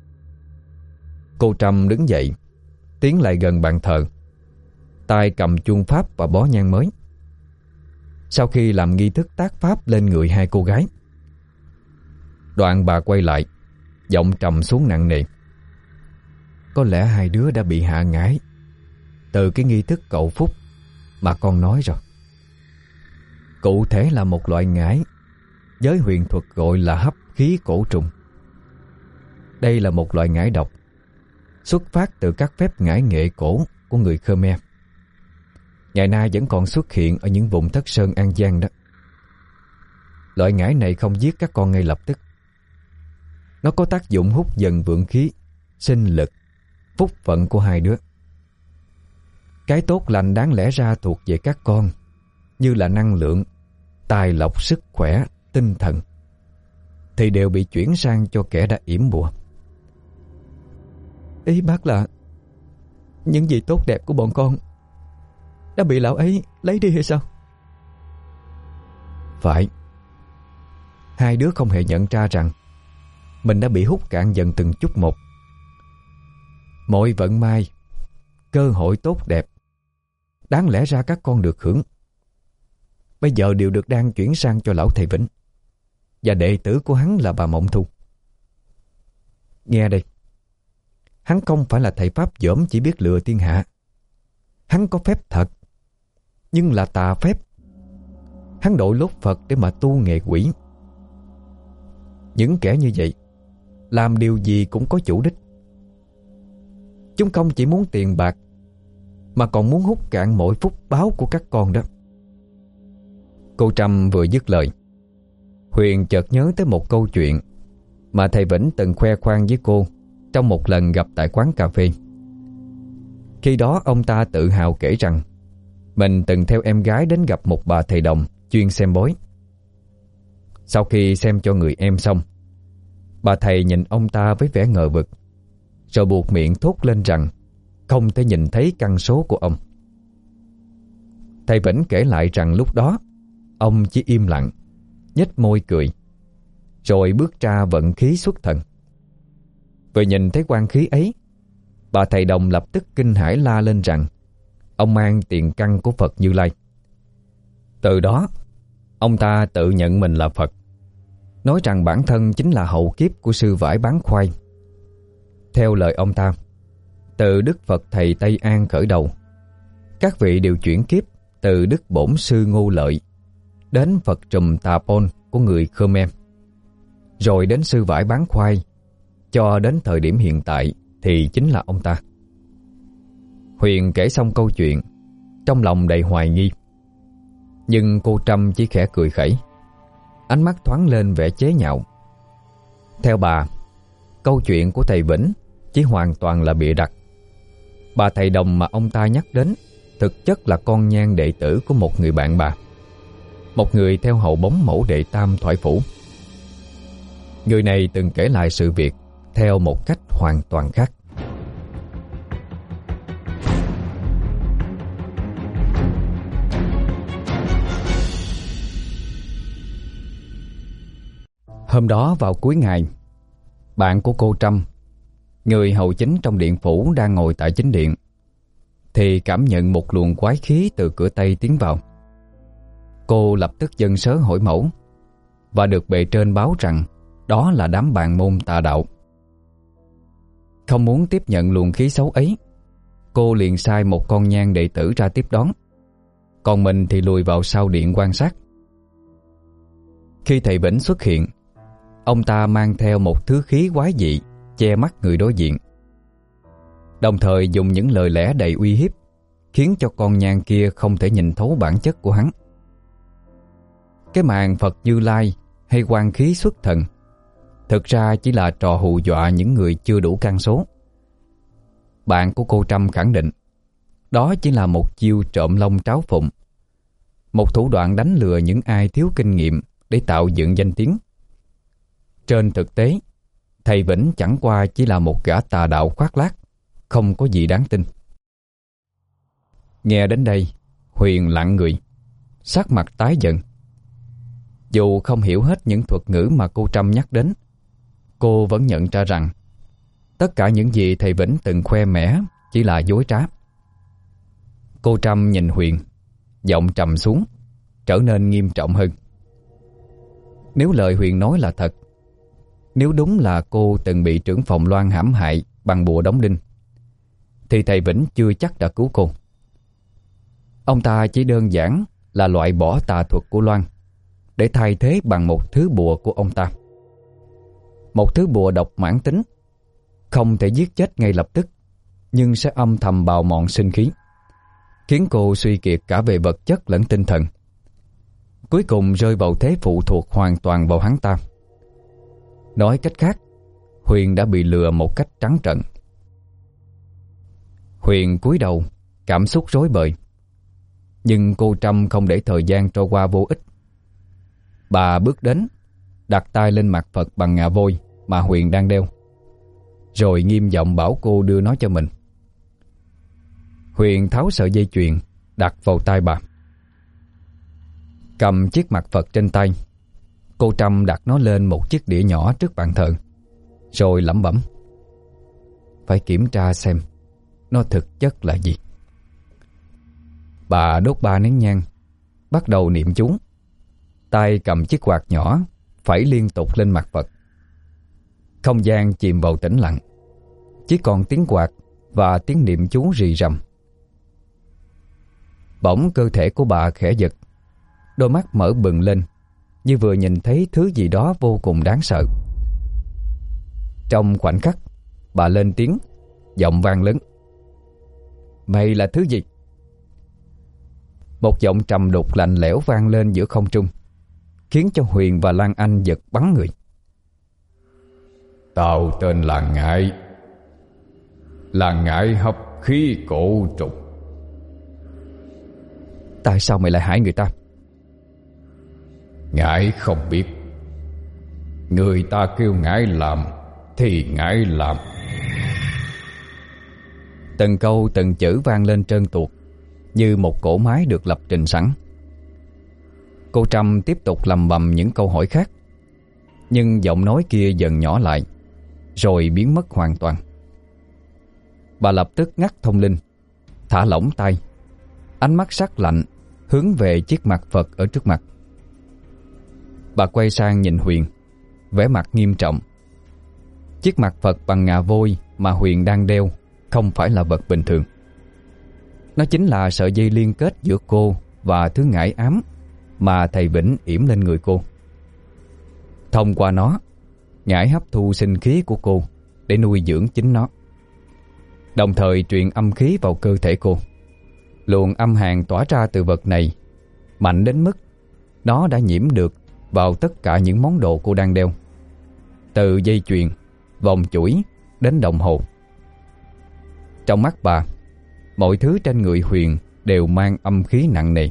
[SPEAKER 2] Cô Trâm đứng dậy, tiến lại gần bàn thờ, tay cầm chuông pháp và bó nhang mới. Sau khi làm nghi thức tác pháp lên người hai cô gái, đoạn bà quay lại, giọng trầm xuống nặng nề. Có lẽ hai đứa đã bị hạ ngải từ cái nghi thức cầu phúc mà con nói rồi. Cụ thể là một loại ngải, giới huyền thuật gọi là hấp khí cổ trùng. Đây là một loại ngải độc, xuất phát từ các phép ngải nghệ cổ của người Khmer. Ngày nay vẫn còn xuất hiện ở những vùng Thất Sơn An Giang đó. Loại ngải này không giết các con ngay lập tức. Nó có tác dụng hút dần vượng khí, sinh lực, phúc phận của hai đứa. Cái tốt lành đáng lẽ ra thuộc về các con, như là năng lượng, tài lộc, sức khỏe, tinh thần, thì đều bị chuyển sang cho kẻ đã yểm bùa.
[SPEAKER 1] Ý bác là những gì tốt đẹp của bọn con đã bị lão ấy lấy đi hay sao?
[SPEAKER 2] Phải. Hai đứa không hề nhận ra rằng mình đã bị hút cạn dần từng chút một. Mọi vận may, cơ hội tốt đẹp đáng lẽ ra các con được hưởng, bây giờ đều được đang chuyển sang cho lão thầy Vĩnh và đệ tử của hắn là bà Mộng Thu. Nghe đây, hắn không phải là thầy pháp dởm chỉ biết lừa thiên hạ. Hắn có phép thật, nhưng là tà phép. Hắn đội lốt Phật để mà tu nghề quỷ. Những kẻ như vậy làm điều gì cũng có chủ đích. Chúng không chỉ muốn tiền bạc, mà còn muốn hút cạn mọi phúc báo của các con đó. Cô Trâm vừa dứt lời, Huyền chợt nhớ tới một câu chuyện mà thầy Vĩnh từng khoe khoang với cô trong một lần gặp tại quán cà phê. Khi đó ông ta tự hào kể rằng mình từng theo em gái đến gặp một bà thầy đồng chuyên xem bói. Sau khi xem cho người em xong, bà thầy nhìn ông ta với vẻ ngờ vực, rồi buột miệng thốt lên rằng không thể nhìn thấy căn số của ông. Thầy Vĩnh kể lại rằng lúc đó ông chỉ im lặng, nhếch môi cười, rồi bước ra vận khí xuất thần. Vừa nhìn thấy quan khí ấy, bà thầy đồng lập tức kinh hãi la lên rằng ông mang tiền căn của Phật Như Lai. Từ đó, ông ta tự nhận mình là Phật, nói rằng bản thân chính là hậu kiếp của sư vải bán khoai. Theo lời ông ta, từ Đức Phật Thầy Tây An khởi đầu, các vị đều chuyển kiếp từ Đức Bổn Sư Ngô Lợi đến Phật Trùm Tà Pôn của người Khmer, rồi đến sư vải bán khoai, cho đến thời điểm hiện tại thì chính là ông ta. Huyền kể xong câu chuyện, trong lòng đầy hoài nghi. Nhưng cô Trâm chỉ khẽ cười khẩy, ánh mắt thoáng lên vẻ chế nhạo. Theo bà, câu chuyện của thầy Vĩnh chỉ hoàn toàn là bịa đặt. Bà thầy đồng mà ông ta nhắc đến thực chất là con nhang đệ tử của một người bạn bà, một người theo hậu bóng mẫu đệ Tam Thoại Phủ. Người này từng kể lại sự việc theo một cách hoàn toàn khác. Hôm đó vào cuối ngày, bạn của cô Trâm, người hầu chính trong điện phủ đang ngồi tại chính điện, thì cảm nhận một luồng quái khí từ cửa Tây tiến vào. Cô lập tức dâng sớ hỏi mẫu, và được bề trên báo rằng đó là đám bàn môn tà đạo. Không muốn tiếp nhận luồng khí xấu ấy, cô liền sai một con nhang đệ tử ra tiếp đón, còn mình thì lùi vào sau điện quan sát. Khi thầy Vĩnh xuất hiện, ông ta mang theo một thứ khí quái dị che mắt người đối diện, đồng thời dùng những lời lẽ đầy uy hiếp khiến cho con nhang kia không thể nhìn thấu bản chất của hắn. Cái màn Phật Như Lai hay quan khí xuất thần thực ra chỉ là trò hù dọa những người chưa đủ căn số. Bạn của cô Trâm khẳng định đó chỉ là một chiêu trộm lông tráo phụng, một thủ đoạn đánh lừa những ai thiếu kinh nghiệm để tạo dựng danh tiếng. Trên thực tế, thầy Vĩnh chẳng qua chỉ là một gã tà đạo khoác lác, không có gì đáng tin. Nghe đến đây, Huyền lặng người, sắc mặt tái dần. Dù không hiểu hết những thuật ngữ mà cô Trâm nhắc đến, cô vẫn nhận ra rằng tất cả những gì thầy Vĩnh từng khoe mẽ chỉ là dối trá. Cô Trâm nhìn Huyền, giọng trầm xuống, trở nên nghiêm trọng hơn. Nếu lời Huyền nói là thật, nếu đúng là cô từng bị trưởng phòng Loan hãm hại bằng bùa đóng đinh, thì thầy Vĩnh chưa chắc đã cứu cô. Ông ta chỉ đơn giản là loại bỏ tà thuật của Loan để thay thế bằng một thứ bùa của ông ta. Một thứ bùa độc mãn tính, không thể giết chết ngay lập tức, nhưng sẽ âm thầm bào mòn sinh khí, khiến cô suy kiệt cả về vật chất lẫn tinh thần, cuối cùng rơi vào thế phụ thuộc hoàn toàn vào hắn ta. Nói cách khác, Huyền đã bị lừa một cách trắng trợn. Huyền cúi đầu, cảm xúc rối bời. Nhưng cô Trâm không để thời gian trôi qua vô ích. Bà bước đến, đặt tay lên mặt Phật bằng ngà voi mà Huyền đang đeo, rồi nghiêm giọng bảo cô đưa nó cho mình. Huyền tháo sợi dây chuyền đặt vào tay bà, cầm chiếc mặt Phật trên tay. Cô Trâm đặt nó lên một chiếc đĩa nhỏ trước bàn thờ, rồi lẩm bẩm: phải kiểm tra xem nó thực chất là gì. Bà đốt ba nén nhang, bắt đầu niệm chú, tay cầm chiếc quạt nhỏ phẩy liên tục lên mặt Phật. Không gian chìm vào tĩnh lặng, chỉ còn tiếng quạt và tiếng niệm chú rì rầm. Bỗng cơ thể của bà khẽ giật, đôi mắt mở bừng lên như vừa nhìn thấy thứ gì đó vô cùng đáng sợ. Trong khoảnh khắc, bà lên tiếng, giọng vang lớn: mày là thứ gì? Một giọng trầm đục lạnh lẽo vang lên giữa không trung, khiến cho Huyền và Lan Anh giật bắn người.
[SPEAKER 3] Tao tên là Ngải, là Ngải hấp khí cổ trục.
[SPEAKER 2] Tại sao mày lại hại người ta?
[SPEAKER 3] Ngải không biết. Người ta kêu Ngải làm thì Ngải làm.
[SPEAKER 2] Từng câu từng chữ vang lên trơn tuột, như một cỗ máy được lập trình sẵn. Cô Trâm tiếp tục lầm bầm những câu hỏi khác, nhưng giọng nói kia dần nhỏ lại, rồi biến mất hoàn toàn. Bà lập tức ngắt thông linh, thả lỏng tay, ánh mắt sắc lạnh hướng về chiếc mặt Phật ở trước mặt. Bà quay sang nhìn Huyền, vẻ mặt nghiêm trọng. Chiếc mặt Phật bằng ngà voi mà Huyền đang đeo không phải là vật bình thường. Nó chính là sợi dây liên kết giữa cô và thứ ngải ám mà thầy Vĩnh yểm lên người cô. Thông qua nó, ngải hấp thu sinh khí của cô để nuôi dưỡng chính nó, đồng thời truyền âm khí vào cơ thể cô. Luồng âm hàn tỏa ra từ vật này mạnh đến mức nó đã nhiễm được vào tất cả những món đồ cô đang đeo, từ dây chuyền, vòng chuỗi đến đồng hồ. Trong mắt bà, mọi thứ trên người Huyền đều mang âm khí nặng nề.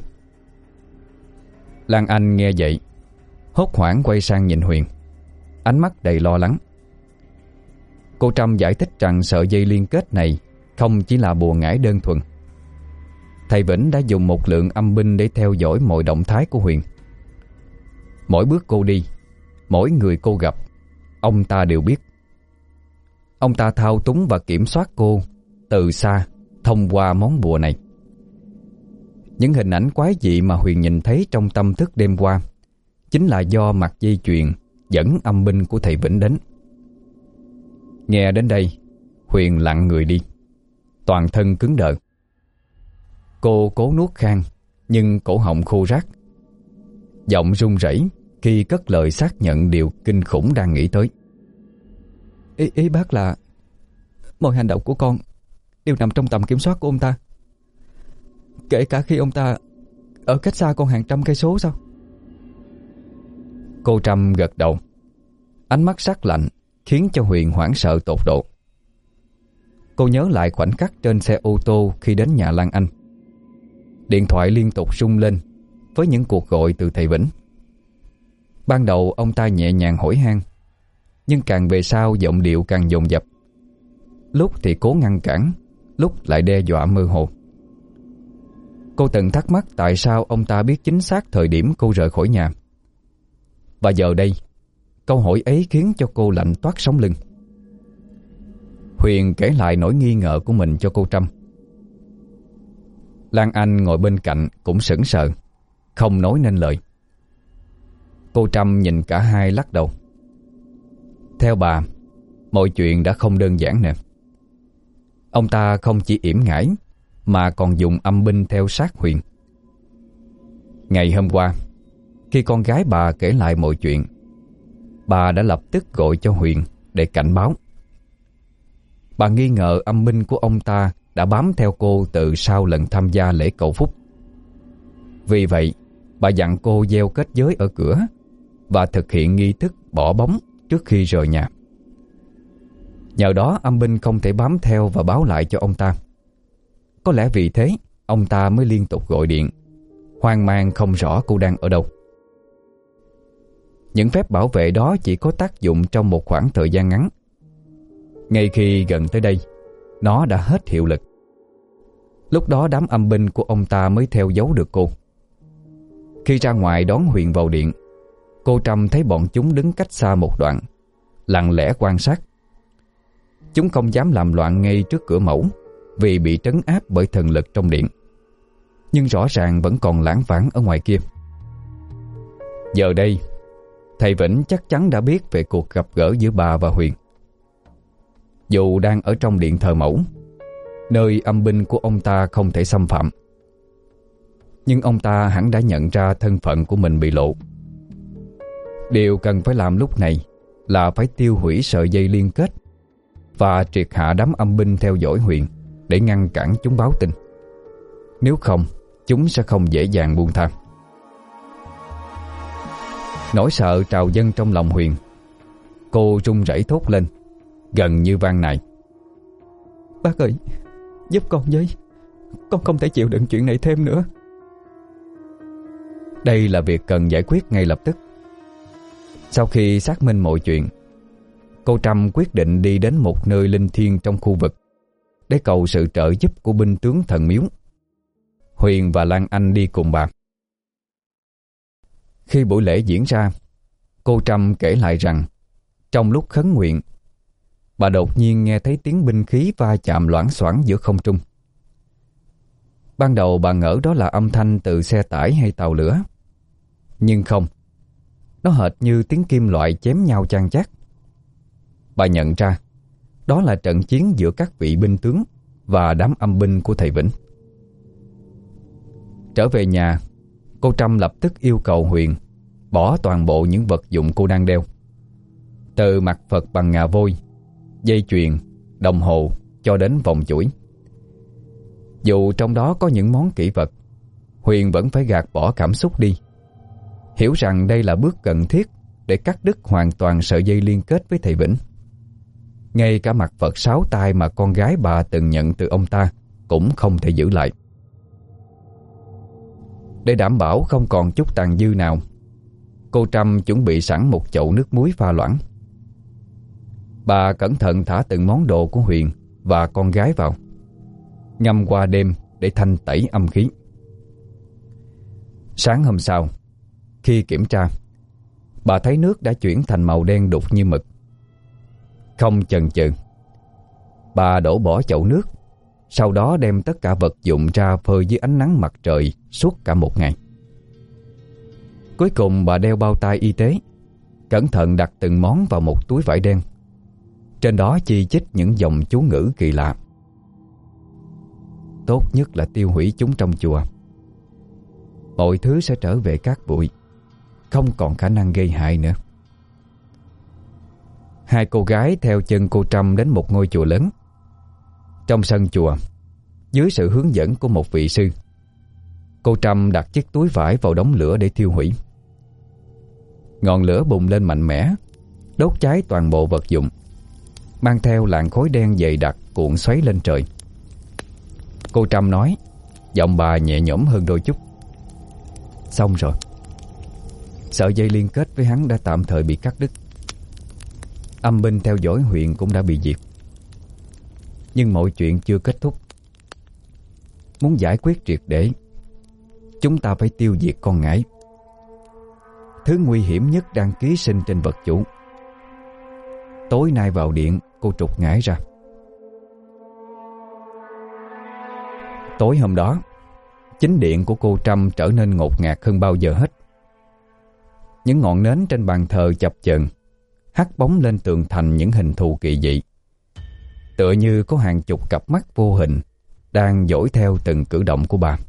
[SPEAKER 2] Lan Anh nghe vậy, hốt hoảng quay sang nhìn Huyền, ánh mắt đầy lo lắng. Cô Trâm giải thích rằng sợi dây liên kết này không chỉ là bùa ngải đơn thuần. Thầy Vĩnh đã dùng một lượng âm binh để theo dõi mọi động thái của Huyền. Mỗi bước cô đi, mỗi người cô gặp, ông ta đều biết. Ông ta thao túng và kiểm soát cô từ xa thông qua món bùa này. Những hình ảnh quái dị mà Huyền nhìn thấy trong tâm thức đêm qua chính là do mặt dây chuyền dẫn âm binh của thầy Vĩnh đến. Nghe đến đây, Huyền lặng người đi, toàn thân cứng đờ. Cô cố nuốt khan, nhưng cổ họng khô rác, giọng run rẩy khi cất lời xác nhận điều kinh khủng đang nghĩ tới. Ý, ý bác là mọi hành động của con đều nằm trong tầm kiểm soát của ông ta, kể cả khi ông ta ở cách xa con hàng trăm cây số sao? Cô Trâm gật đầu, ánh mắt sắc lạnh khiến cho Huyền hoảng sợ tột độ. Cô nhớ lại khoảnh khắc trên xe ô tô khi đến nhà Lan Anh. Điện thoại liên tục rung lên với những cuộc gọi từ thầy Vĩnh. Ban đầu ông ta nhẹ nhàng hỏi han, nhưng càng về sau giọng điệu càng dồn dập. lúc thì cố ngăn cản, lúc lại đe dọa mơ hồ. Cô từng thắc mắc tại sao ông ta biết chính xác thời điểm cô rời khỏi nhà. Và giờ đây, câu hỏi ấy khiến cho cô lạnh toát sống lưng. Huyền kể lại nỗi nghi ngờ của mình cho cô Trâm. Lan Anh ngồi bên cạnh cũng sững sờ, không nói nên lời. Cô Trâm nhìn cả hai lắc đầu. Theo bà, mọi chuyện đã không đơn giản nè. Ông ta không chỉ yểm ngãi mà còn dùng âm binh theo sát Huyền. Ngày hôm qua, khi con gái bà kể lại mọi chuyện, bà đã lập tức gọi cho Huyền để cảnh báo. Bà nghi ngờ âm binh của ông ta đã bám theo cô từ sau lần tham gia lễ cầu phúc. Vì vậy, bà dặn cô gieo kết giới ở cửa và thực hiện nghi thức bỏ bóng trước khi rời nhà. Nhờ đó âm binh không thể bám theo và báo lại cho ông ta. Có lẽ vì thế ông ta mới liên tục gọi điện, hoang mang không rõ cô đang ở đâu. Những phép bảo vệ đó chỉ có tác dụng trong một khoảng thời gian ngắn. Ngay khi gần tới đây, nó đã hết hiệu lực. Lúc đó đám âm binh của ông ta mới theo dấu được cô. Khi ra ngoài đón Huyền vào điện, cô Trâm thấy bọn chúng đứng cách xa một đoạn, lặng lẽ quan sát. Chúng không dám làm loạn ngay trước cửa mẫu vì bị trấn áp bởi thần lực trong điện, nhưng rõ ràng vẫn còn lảng vảng ở ngoài kia. Giờ đây, thầy Vĩnh chắc chắn đã biết về cuộc gặp gỡ giữa bà và Huyền. Dù đang ở trong điện thờ mẫu, nơi âm binh của ông ta không thể xâm phạm, nhưng ông ta hẳn đã nhận ra thân phận của mình bị lộ. Điều cần phải làm lúc này là phải tiêu hủy sợi dây liên kết và triệt hạ đám âm binh theo dõi Huyền để ngăn cản chúng báo tin. Nếu không, chúng sẽ không dễ dàng buông tha. Nỗi sợ trào dâng trong lòng Huyền. Cô run rẩy thốt lên, gần như van nài.
[SPEAKER 1] Bác ơi, giúp con với. Con không thể chịu đựng chuyện này thêm nữa.
[SPEAKER 2] Đây là việc cần giải quyết ngay lập tức. Sau khi xác minh mọi chuyện, cô Trâm quyết định đi đến một nơi linh thiêng trong khu vực để cầu sự trợ giúp của binh tướng thần miếu. Huyền và Lan Anh đi cùng bà. Khi buổi lễ diễn ra, cô Trâm kể lại rằng trong lúc khấn nguyện, bà đột nhiên nghe thấy tiếng binh khí va chạm loảng xoảng giữa không trung. Ban đầu bà ngỡ đó là âm thanh từ xe tải hay tàu lửa, nhưng không. Nó hệt như tiếng kim loại chém nhau chan chát. Bà nhận ra đó là trận chiến giữa các vị binh tướng và đám âm binh của thầy Vĩnh. Trở về nhà, cô Trâm lập tức yêu cầu Huyền bỏ toàn bộ những vật dụng cô đang đeo, từ mặt Phật bằng ngà vôi, dây chuyền, đồng hồ cho đến vòng chuỗi. Dù trong đó có những món kỷ vật, Huyền vẫn phải gạt bỏ cảm xúc đi, hiểu rằng đây là bước cần thiết để cắt đứt hoàn toàn sợi dây liên kết với thầy Vĩnh. Ngay cả mặt Phật sáu tay mà con gái bà từng nhận từ ông ta cũng không thể giữ lại. Để đảm bảo không còn chút tàn dư nào, cô Trâm chuẩn bị sẵn một chậu nước muối pha loãng. Bà cẩn thận thả từng món đồ của Huyền và con gái vào, ngâm qua đêm để thanh tẩy âm khí. Sáng hôm sau, khi kiểm tra, bà thấy nước đã chuyển thành màu đen đục như mực. Không chần chừ, bà đổ bỏ chậu nước, sau đó đem tất cả vật dụng ra phơi dưới ánh nắng mặt trời suốt cả một ngày. Cuối cùng bà đeo bao tay y tế, cẩn thận đặt từng món vào một túi vải đen. Trên đó chi chít những dòng chú ngữ kỳ lạ. Tốt nhất là tiêu hủy chúng trong chùa. Mọi thứ sẽ trở về cát bụi, không còn khả năng gây hại nữa. Hai cô gái theo chân cô Trâm đến một ngôi chùa lớn. Trong sân chùa, dưới sự hướng dẫn của một vị sư, cô Trâm đặt chiếc túi vải vào đống lửa để thiêu hủy. Ngọn lửa bùng lên mạnh mẽ, đốt cháy toàn bộ vật dụng, mang theo làn khói đen dày đặc cuộn xoáy lên trời. Cô Trâm nói, giọng bà nhẹ nhõm hơn đôi chút. Xong rồi. Sợi dây liên kết với hắn đã tạm thời bị cắt đứt. Âm binh theo dõi Huyền cũng đã bị diệt. Nhưng mọi chuyện chưa kết thúc. Muốn giải quyết triệt để, chúng ta phải tiêu diệt con ngải, thứ nguy hiểm nhất đang ký sinh trên vật chủ. Tối nay vào điện, cô trục ngải ra. Tối hôm đó, chính điện của cô Trâm trở nên ngột ngạt hơn bao giờ hết. Những ngọn nến trên bàn thờ chập chờn, hắt bóng lên tường thành những hình thù kỳ dị, tựa như có hàng chục cặp mắt vô hình đang dõi theo từng cử động của bà.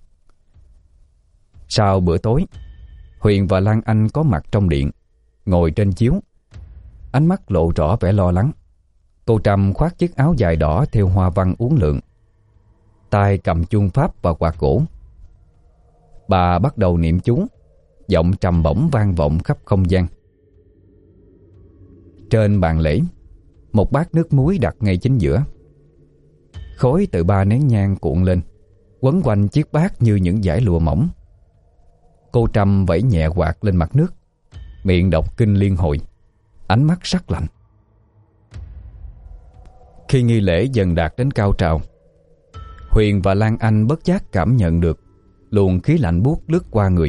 [SPEAKER 2] Sau bữa tối, Huyền và Lan Anh có mặt trong điện, ngồi trên chiếu, ánh mắt lộ rõ vẻ lo lắng. Cô Trâm khoác chiếc áo dài đỏ theo hoa văn uốn lượn, tay cầm chuông pháp và quạt gỗ. Bà bắt đầu niệm chú, giọng trầm bổng vang vọng khắp không gian. Trên bàn lễ, một bát nước muối đặt ngay chính giữa. Khói từ ba nén nhang cuộn lên, quấn quanh chiếc bát như những dải lụa mỏng. Cô Trâm vẫy nhẹ quạt lên mặt nước, miệng đọc kinh liên hồi, ánh mắt sắc lạnh. Khi nghi lễ dần đạt đến cao trào, Huyền và Lan Anh bất giác cảm nhận được luồng khí lạnh buốt lướt qua người.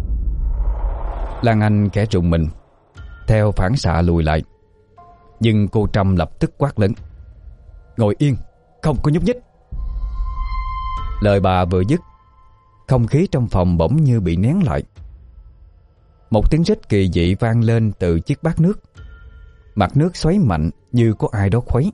[SPEAKER 2] Lan Anh khẽ rùng mình, theo phản xạ lùi lại. Nhưng cô Trâm lập tức quát lớn: "Ngồi yên, không có nhúc nhích." Lời bà vừa dứt, không khí trong phòng bỗng như bị nén lại. Một tiếng rít kỳ dị vang lên từ chiếc bát nước. Mặt nước xoáy mạnh như có ai đó khuấy.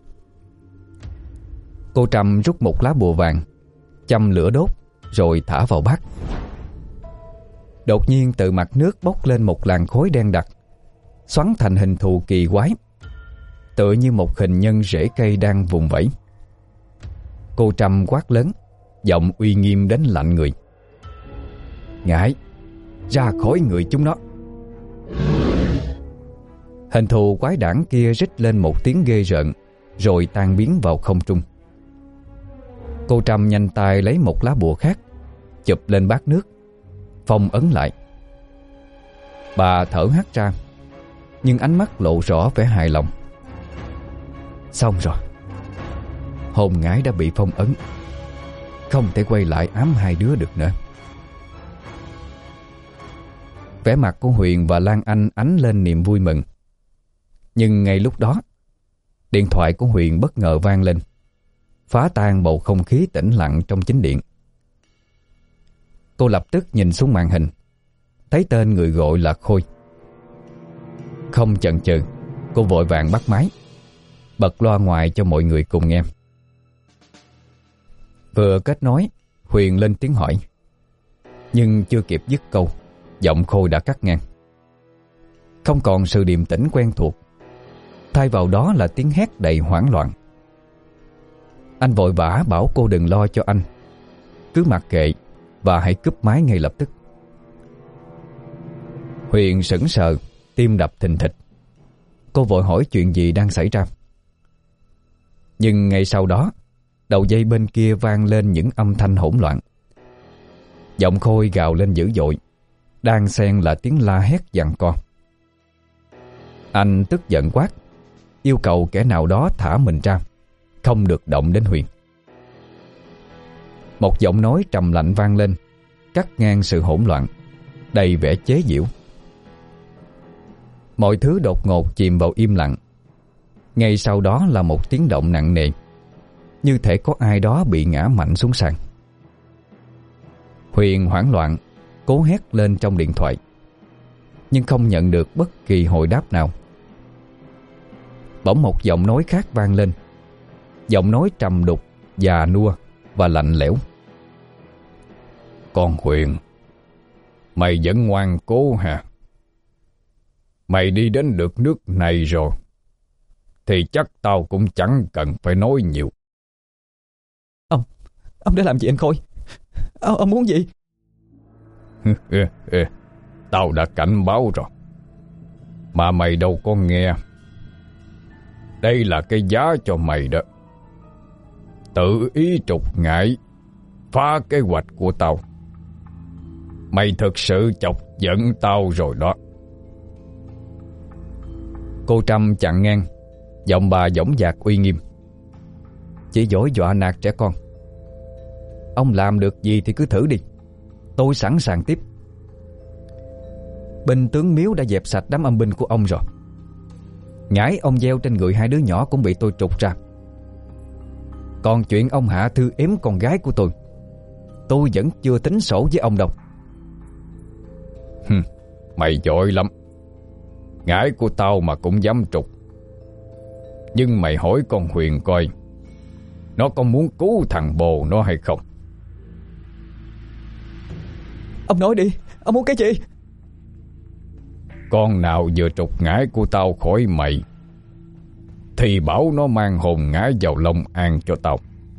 [SPEAKER 2] Cô Trâm rút một lá bùa vàng, châm lửa đốt, rồi thả vào bát. Đột nhiên từ mặt nước bốc lên một làn khói đen đặc, xoắn thành hình thù kỳ quái, tựa như một hình nhân rễ cây đang vùng vẫy. Cô Trâm quát lớn, giọng uy nghiêm đến lạnh người: "Ngải, ra khỏi người chúng nó!" Hình thù quái đản kia rít lên một tiếng ghê rợn, rồi tan biến vào không trung. Cô Trâm nhanh tay lấy một lá bùa khác, chụp lên bát nước, phong ấn lại. Bà thở hắt ra, nhưng ánh mắt lộ rõ vẻ hài lòng. Xong rồi, hồn ngải đã bị phong ấn, không thể quay lại ám hai đứa được nữa. Vẻ mặt của Huyền và Lan Anh ánh lên niềm vui mừng. Nhưng ngay lúc đó, điện thoại của Huyền bất ngờ vang lên, phá tan bầu không khí tĩnh lặng trong chính điện. Cô lập tức nhìn xuống màn hình, thấy tên người gọi là Khôi. Không chần chừ, cô vội vàng bắt máy, bật loa ngoài cho mọi người cùng nghe. Vừa kết nối, Huyền lên tiếng hỏi, nhưng chưa kịp dứt câu, giọng Khôi đã cắt ngang. Không còn sự điềm tĩnh quen thuộc, thay vào đó là tiếng hét đầy hoảng loạn. Anh vội vã bảo cô đừng lo cho anh, cứ mặc kệ và hãy cúp máy ngay lập tức. Huyền sững sờ, tim đập thình thịch. Cô vội hỏi chuyện gì đang xảy ra. Nhưng ngay sau đó, đầu dây bên kia vang lên những âm thanh hỗn loạn. Giọng Khôi gào lên dữ dội, đang xen là tiếng la hét giằng co. Anh tức giận quát, yêu cầu kẻ nào đó thả mình ra, không được động đến Huyền. Một giọng nói trầm lạnh vang lên, cắt ngang sự hỗn loạn, đầy vẻ chế giễu. Mọi thứ đột ngột chìm vào im lặng. Ngay sau đó là một tiếng động nặng nề, như thể có ai đó bị ngã mạnh xuống sàn. Huyền hoảng loạn, cố hét lên trong điện thoại, nhưng không nhận được bất kỳ hồi đáp nào. Bỗng một giọng nói khác vang lên, giọng nói trầm đục, già nua và lạnh lẽo.
[SPEAKER 3] Con Huyền, mày vẫn ngoan cố hả? Mày đi đến được nước này rồi, thì chắc tao cũng chẳng cần phải nói nhiều.
[SPEAKER 1] Ông, ông đã làm gì anh Khôi? Ông, ông muốn gì?
[SPEAKER 3] Tao đã cảnh báo rồi, mà mày đâu có nghe. Đây là cái giá cho mày đó. Tự ý trục ngải, phá kế hoạch của tao. Mày thực sự chọc giận tao rồi đó.
[SPEAKER 2] Cô Trâm chặn ngang, giọng bà dõng dạc uy nghiêm. chỉ giỏi dọa nạt trẻ con. Ông làm được gì thì cứ thử đi, tôi sẵn sàng tiếp. Binh tướng Miếu đã dẹp sạch đám âm binh của ông rồi. Ngải ông gieo trên người hai đứa nhỏ cũng bị tôi trục ra. Còn chuyện ông Hạ Thư ếm con gái của tôi, tôi vẫn chưa tính sổ với ông đâu.
[SPEAKER 3] Hừm, mày giỏi lắm. Ngải của tao mà cũng dám trục. Nhưng mày hỏi con Huyền coi, nó có muốn cứu thằng bồ nó hay không?
[SPEAKER 1] Ông nói đi, ông muốn cái gì?
[SPEAKER 3] Con nào vừa trục ngải của tao khỏi mày thì bảo nó mang hồn ngải vào Long An cho tao.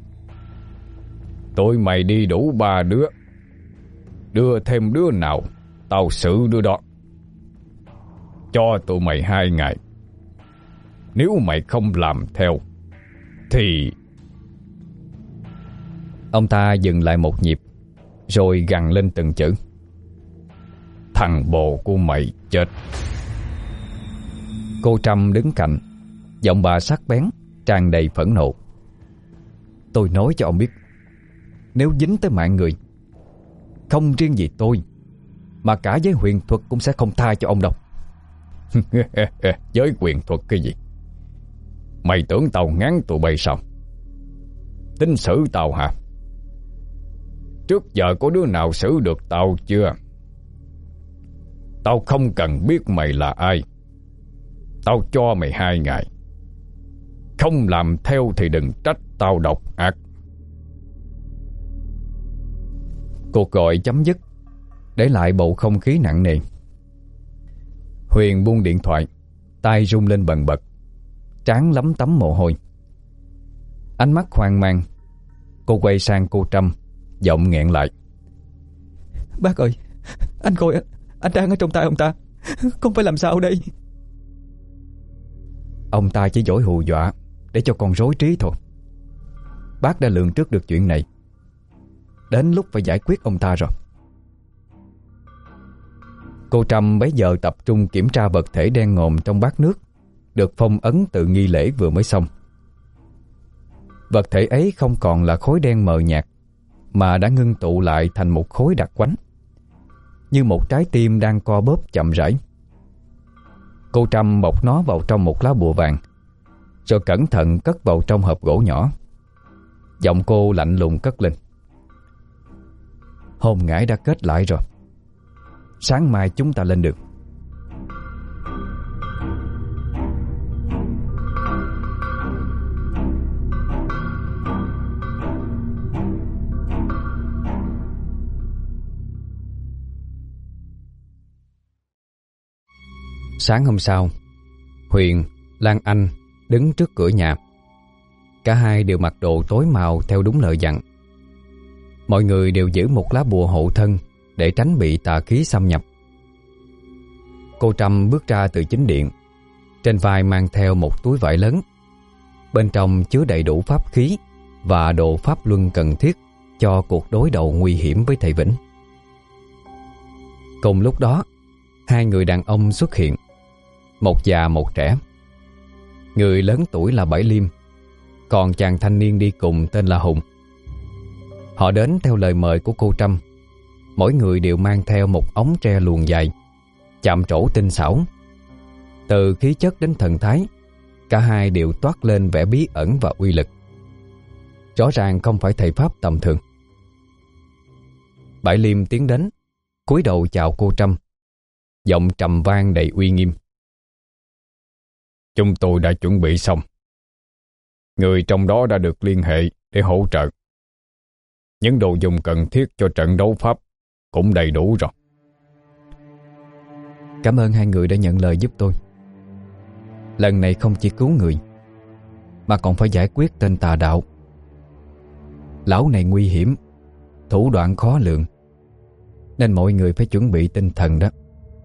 [SPEAKER 3] Tụi mày đi đủ ba đứa, đưa thêm đứa nào tao xử đứa đó. Cho tụi mày hai ngày. Nếu mày không làm theo thì...
[SPEAKER 2] Ông ta dừng lại một nhịp, rồi gằn lên từng chữ:
[SPEAKER 3] Thằng bồ của mày chết.
[SPEAKER 2] Cô Trâm đứng cạnh, giọng bà sắc bén, tràn đầy phẫn nộ. Tôi nói cho ông biết, nếu dính tới mạng người, không riêng gì tôi, mà cả với huyền thuật cũng sẽ không tha cho ông đâu.
[SPEAKER 3] Với quyền thuật cái gì? Mày tưởng tao ngán tụi bay sao? Tính xử tao hả? Trước giờ có đứa nào xử được tao chưa? Tao không cần biết mày là ai. Tao cho mày hai ngày. Không làm theo thì đừng trách tao độc ác.
[SPEAKER 2] Cuộc gọi chấm dứt, để lại bầu không khí nặng nề. Huyền buông điện thoại, tay rung lên bần bật, trán lấm tấm mồ hôi. Ánh mắt hoang mang, cô quay sang cô Trâm, giọng nghẹn lại:
[SPEAKER 1] Bác ơi, anh coi, anh đang ở trong tay ông ta, con phải làm sao đây?
[SPEAKER 2] Ông ta chỉ giỏi hù dọa để cho con rối trí thôi. Bác đã lường trước được chuyện này. Đến lúc phải giải quyết ông ta rồi. Cô Trâm bấy giờ tập trung kiểm tra vật thể đen ngòm trong bát nước được phong ấn từ nghi lễ vừa mới xong. Vật thể ấy không còn là khối đen mờ nhạt, mà đã ngưng tụ lại thành một khối đặc quánh, như một trái tim đang co bóp chậm rãi. Cô Trâm bọc nó vào trong một lá bùa vàng, rồi cẩn thận cất vào trong hộp gỗ nhỏ. Giọng cô lạnh lùng cất lên: Hồn ngải đã kết lại rồi. Sáng mai chúng ta lên đường. Sáng hôm sau, Huyền, Lan Anh đứng trước cửa nhà. Cả hai đều mặc đồ tối màu theo đúng lời dặn. Mọi người đều giữ một lá bùa hộ thân để tránh bị tà khí xâm nhập. Cô Trâm bước ra từ chính điện, trên vai mang theo một túi vải lớn, bên trong chứa đầy đủ pháp khí và đồ pháp luân cần thiết cho cuộc đối đầu nguy hiểm với thầy Vĩnh. Cùng lúc đó, hai người đàn ông xuất hiện, một già một trẻ. Người lớn tuổi là Bảy Liêm, còn chàng thanh niên đi cùng tên là Hùng. Họ đến theo lời mời của cô Trâm. Mỗi người đều mang theo một ống tre luồn dài, chạm trổ tinh xảo. Từ khí chất đến thần thái, cả hai đều toát lên vẻ bí ẩn và uy lực. Rõ ràng không phải thầy pháp tầm thường. Bảy Liêm tiến đến, cúi đầu chào cô Trâm, giọng trầm vang đầy uy nghiêm:
[SPEAKER 3] Chúng tôi đã chuẩn bị xong. Người trong đó đã được liên hệ để hỗ trợ. Những đồ dùng cần thiết cho trận đấu pháp cũng đầy đủ rồi.
[SPEAKER 2] Cảm ơn hai người đã nhận lời giúp tôi. Lần này không chỉ cứu người, mà còn phải giải quyết tên tà đạo. Lão này nguy hiểm, thủ đoạn khó lường, nên mọi người phải chuẩn bị tinh thần đó.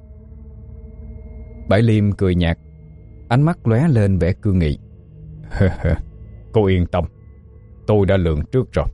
[SPEAKER 2] Bảy Liêm cười nhạt, ánh mắt lóe lên vẻ cương nghị.
[SPEAKER 3] Cô yên tâm, tôi đã lường trước rồi.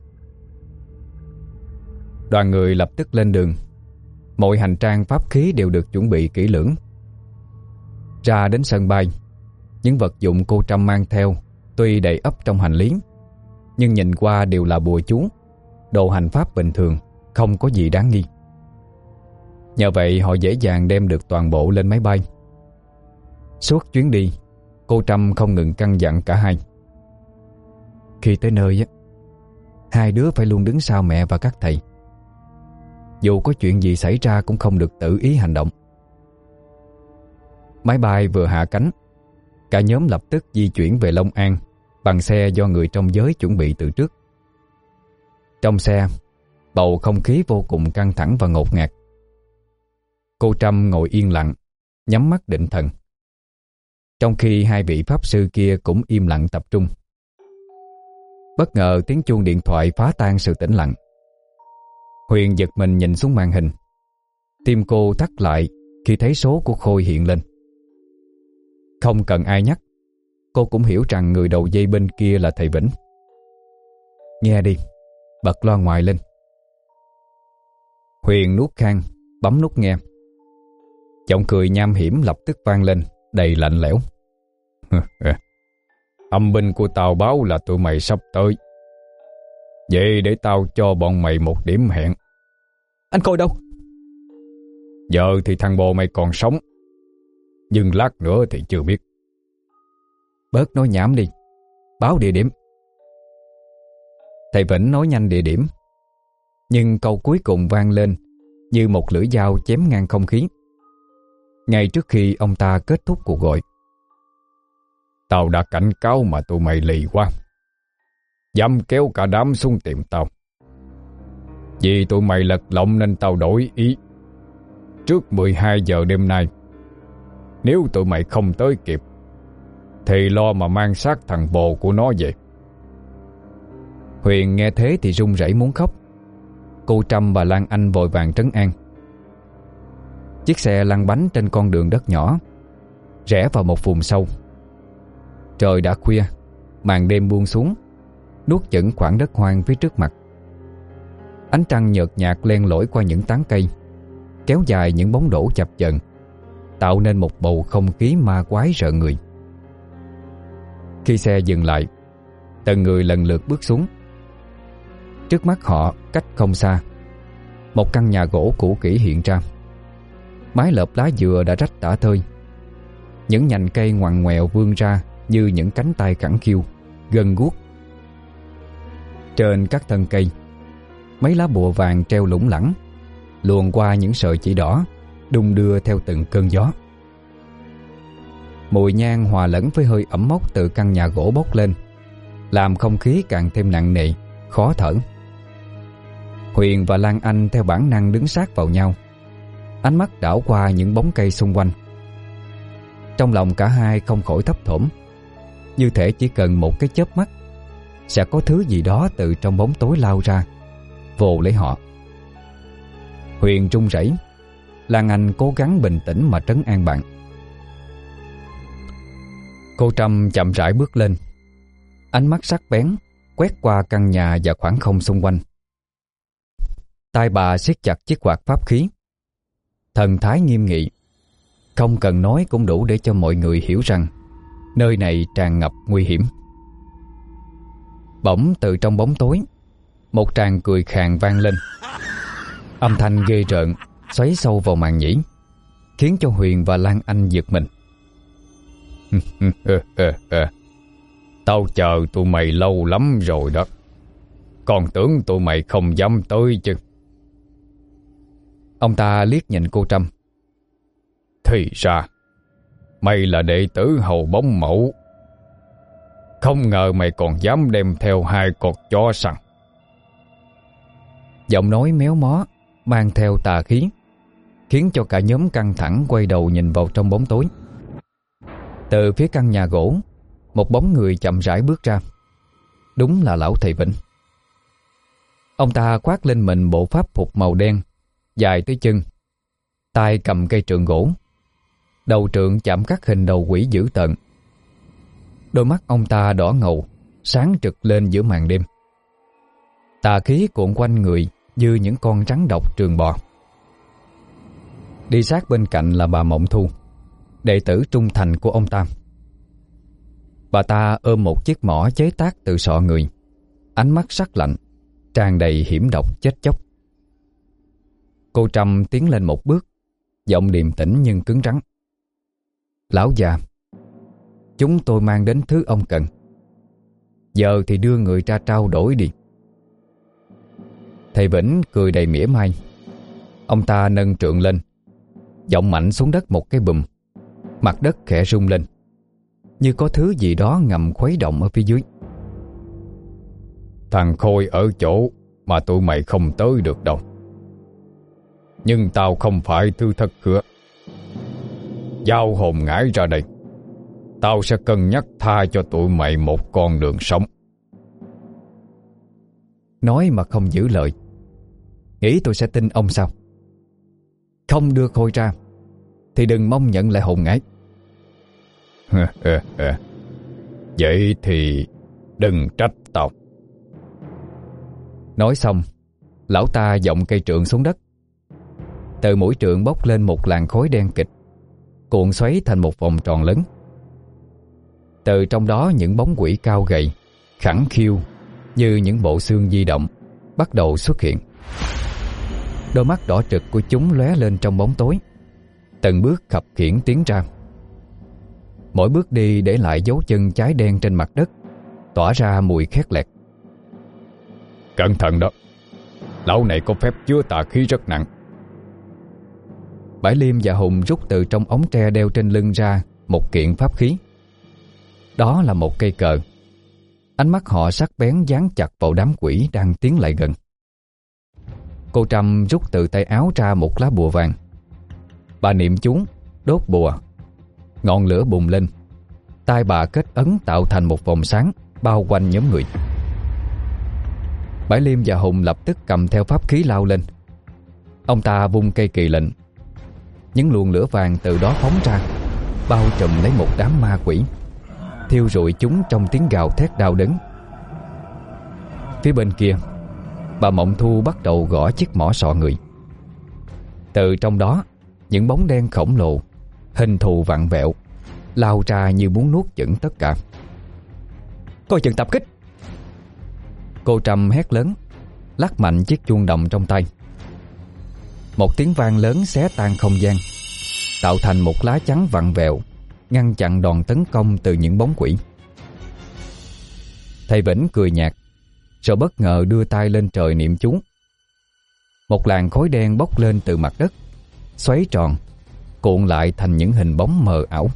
[SPEAKER 2] Đoàn người lập tức lên đường. Mọi hành trang pháp khí đều được chuẩn bị kỹ lưỡng. Ra đến sân bay, những vật dụng cô Trâm mang theo tuy đầy ắp trong hành lý, nhưng nhìn qua đều là bùa chú, đồ hành pháp bình thường, không có gì đáng nghi. Nhờ vậy họ dễ dàng đem được toàn bộ lên máy bay. Suốt chuyến đi, cô Trâm không ngừng căn dặn cả hai. Khi tới nơi á, hai đứa phải luôn đứng sau mẹ và các thầy. Dù có chuyện gì xảy ra cũng không được tự ý hành động. Máy bay vừa hạ cánh, cả nhóm lập tức di chuyển về Long An bằng xe do người trong giới chuẩn bị từ trước. Trong xe, bầu không khí vô cùng căng thẳng và ngột ngạt. Cô Trâm ngồi yên lặng, nhắm mắt định thần, trong khi hai vị pháp sư kia cũng im lặng tập trung. Bất ngờ tiếng chuông điện thoại phá tan sự tĩnh lặng. Huyền giật mình nhìn xuống màn hình. Tim cô thắt lại khi thấy số của Khôi hiện lên. Không cần ai nhắc, cô cũng hiểu rằng người đầu dây bên kia là thầy Vĩnh. Nghe đi, bật loa ngoài lên. Huyền nuốt khang, bấm nút nghe. Giọng cười nham hiểm lập tức vang lên, đầy lạnh lẽo. Âm binh của tao báo là tụi mày sắp tới. Vậy để tao cho bọn mày một điểm hẹn.
[SPEAKER 1] Anh Khôi đâu?
[SPEAKER 3] Giờ thì thằng bồ mày còn sống, nhưng lát nữa thì chưa biết.
[SPEAKER 2] Bớt nói nhảm đi, báo địa điểm. Thầy Vĩnh nói nhanh địa điểm, nhưng câu cuối cùng vang lên như một lưỡi dao chém ngang không khí, ngay trước khi ông ta kết thúc cuộc gọi.
[SPEAKER 3] Tao đã cảnh cáo mà tụi mày lì quá, dám kéo cả đám xuống tìm tao. Vì tụi mày lật lọng nên tao đổi ý. Trước mười hai giờ đêm nay, nếu tụi mày không tới kịp thì lo mà mang xác thằng bồ của nó về.
[SPEAKER 2] Huyền nghe thế thì run rẩy muốn khóc. Cô Trâm và Lan Anh vội vàng trấn an. Chiếc xe lăn bánh trên con đường đất nhỏ, rẽ vào một vùng sâu. Trời đã khuya, màn đêm buông xuống, nuốt chửng khoảng đất hoang phía trước mặt. Ánh trăng nhợt nhạt len lỏi qua những tán cây, kéo dài những bóng đổ chập chờn, tạo nên một bầu không khí ma quái rợn người. Khi xe dừng lại, từng người lần lượt bước xuống. Trước mắt họ, cách không xa, một căn nhà gỗ cũ kỹ hiện ra. Mái lợp lá dừa đã rách tả tơi, những nhành cây ngoằn ngoèo vươn ra như những cánh tay cẳng khiu, gân guốc. Trên các thân cây, mấy lá bùa vàng treo lủng lẳng, luồn qua những sợi chỉ đỏ, đung đưa theo từng cơn gió. Mùi nhang hòa lẫn với hơi ẩm mốc từ căn nhà gỗ bốc lên, làm không khí càng thêm nặng nề, khó thở. Huyền và Lan Anh theo bản năng đứng sát vào nhau, ánh mắt đảo qua những bóng cây xung quanh. Trong lòng cả hai không khỏi thấp thỏm, như thể chỉ cần một cái chớp mắt sẽ có thứ gì đó từ trong bóng tối lao ra, vồ lấy họ. Huyền run rẩy, Lan Anh cố gắng bình tĩnh mà trấn an bạn. Cô Trâm chậm rãi bước lên, ánh mắt sắc bén quét qua căn nhà và khoảng không xung quanh. Tay bà siết chặt chiếc quạt pháp khí, thần thái nghiêm nghị, không cần nói cũng đủ để cho mọi người hiểu rằng nơi này tràn ngập nguy hiểm. Bỗng từ trong bóng tối, một tràng cười khàn vang lên. Âm thanh ghê rợn xoáy sâu vào màng nhĩ, khiến cho Huyền và Lan Anh giật mình.
[SPEAKER 3] Tao chờ tụi mày lâu lắm rồi đó, còn tưởng tụi mày không dám tới chứ.
[SPEAKER 2] Ông ta liếc nhìn cô Trâm.
[SPEAKER 3] Thì ra mày là đệ tử hầu bóng mẫu, không ngờ mày còn dám đem theo hai con chó săn.
[SPEAKER 2] Giọng nói méo mó mang theo tà khí, khiến cho cả nhóm căng thẳng quay đầu nhìn vào trong bóng tối. Từ phía căn nhà gỗ, một bóng người chậm rãi bước ra. Đúng là lão thầy Vĩnh. Ông ta khoác lên mình bộ pháp phục màu đen, dài tới chân, tay cầm cây trượng gỗ, đầu trượng chạm khắc hình đầu quỷ dữ tợn. Đôi mắt ông ta đỏ ngầu, sáng trực lên giữa màn đêm. Tà khí cuộn quanh người như những con rắn độc trường bò. Đi sát bên cạnh là bà Mộng Thu, đệ tử trung thành của ông ta. Bà ta ôm một chiếc mõ chế tác từ sọ người, ánh mắt sắc lạnh, tràn đầy hiểm độc chết chóc. Cô Trâm tiến lên một bước, giọng điềm tĩnh nhưng cứng rắn. Lão già, chúng tôi mang đến thứ ông cần. Giờ thì đưa người ra trao đổi đi. Thầy Vĩnh cười đầy mỉa mai. Ông ta nâng trượng lên, giọng mạnh xuống đất một cái bùm. Mặt đất khẽ rung lên, như có thứ gì đó ngầm khuấy động ở phía dưới.
[SPEAKER 3] Thằng Khôi ở chỗ mà tụi mày không tới được đâu. Nhưng tao không phải thư thất cửa. Giao hồn ngải ra đây, tao sẽ cân nhắc tha cho tụi mày một con đường sống.
[SPEAKER 2] Nói mà không giữ lời. Nghĩ tôi sẽ tin ông sao? Không đưa Khôi ra thì đừng mong nhận lại hồn ngải.
[SPEAKER 3] Vậy thì đừng trách tao.
[SPEAKER 2] Nói xong, lão ta giọng cây trượng xuống đất. Từ mũi trượng bốc lên một làn khói đen kịch, cuộn xoáy thành một vòng tròn lớn. Từ trong đó những bóng quỷ cao gầy, khẳng khiu như những bộ xương di động bắt đầu xuất hiện. Đôi mắt đỏ trực của chúng lóe lên trong bóng tối, từng bước khập khiễng tiến ra. Mỗi bước đi để lại dấu chân cháy đen trên mặt đất, tỏa ra mùi khét lẹt.
[SPEAKER 3] Cẩn thận đó, lão này có phép chứa tà khí rất nặng.
[SPEAKER 2] Bãi Liêm và Hùng rút từ trong ống tre đeo trên lưng ra một kiện pháp khí. Đó là một cây cờ. Ánh mắt họ sắc bén dán chặt vào đám quỷ đang tiến lại gần. Cô Trâm rút từ tay áo ra một lá bùa vàng. Bà niệm chú, đốt bùa. Ngọn lửa bùng lên. Tay bà kết ấn tạo thành một vòng sáng bao quanh nhóm người. Bãi Liêm và Hùng lập tức cầm theo pháp khí lao lên. Ông ta vung cây kỳ lệnh. Những luồng lửa vàng từ đó phóng ra, bao trùm lấy một đám ma quỷ, thiêu rụi chúng trong tiếng gào thét đau đớn. Phía bên kia, bà Mộng Thu bắt đầu gõ chiếc mỏ sọ người. Từ trong đó, những bóng đen khổng lồ, hình thù vặn vẹo, lao ra như muốn nuốt chửng tất cả. Coi chừng tập kích! Cô Trâm hét lớn, lắc mạnh chiếc chuông đồng trong tay. Một tiếng vang lớn xé tan không gian, tạo thành một lá chắn vặn vẹo, ngăn chặn đòn tấn công từ những bóng quỷ. Thầy Vĩnh cười nhạt, rồi bất ngờ đưa tay lên trời niệm chú. Một làn khói đen bốc lên từ mặt đất, xoáy tròn, cuộn lại thành những hình bóng mờ ảo.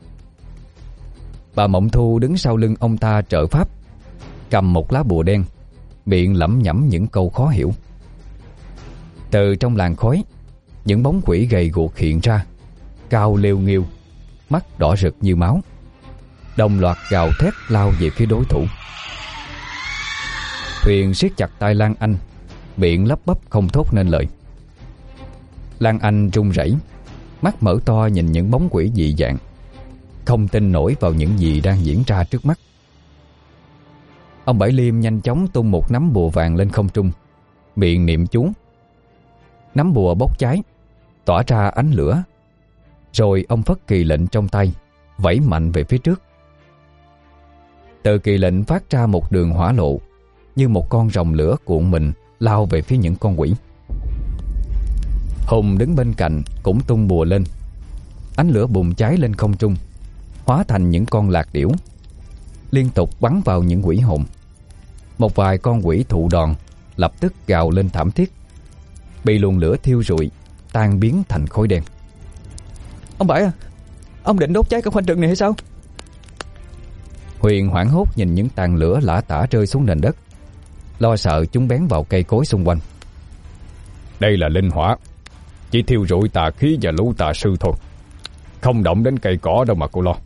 [SPEAKER 2] Bà Mộng Thu đứng sau lưng ông ta trợ pháp, cầm một lá bùa đen, miệng lẩm nhẩm những câu khó hiểu. Từ trong làn khói, những bóng quỷ gầy guộc hiện ra, cao lêu nghêu, mắt đỏ rực như máu, đồng loạt gào thét lao về phía đối thủ. Huyền siết chặt tay Lan Anh, miệng lắp bắp không thốt nên lời. Lan Anh run rẩy, mắt mở to nhìn những bóng quỷ dị dạng, không tin nổi vào những gì đang diễn ra trước mắt. Ông Bảy Liêm nhanh chóng tung một nắm bùa vàng lên không trung, miệng niệm chú. Nắm bùa bốc cháy, tỏa ra ánh lửa. Rồi ông phất kỳ lệnh trong tay, vẫy mạnh về phía trước. Từ kỳ lệnh phát ra một đường hỏa lộ, như một con rồng lửa cuộn mình lao về phía những con quỷ. Hùng đứng bên cạnh cũng tung bùa lên. Ánh lửa bùng cháy lên không trung, hóa thành những con lạc điểu, liên tục bắn vào những quỷ hồn. Một vài con quỷ thụ đòn lập tức gào lên thảm thiết, bị luồng lửa thiêu rụi, tan biến thành khói đen.
[SPEAKER 1] Ông Bảy à, ông định đốt cháy cả khoanh rừng này hay sao?
[SPEAKER 2] Huyền hoảng hốt nhìn những tàn lửa lả tả rơi xuống nền đất, lo sợ chúng bén vào cây cối xung quanh.
[SPEAKER 3] Đây là linh hỏa, chỉ thiêu rụi tà khí và lũ tà sư thôi, không động đến cây cỏ đâu mà cô lo.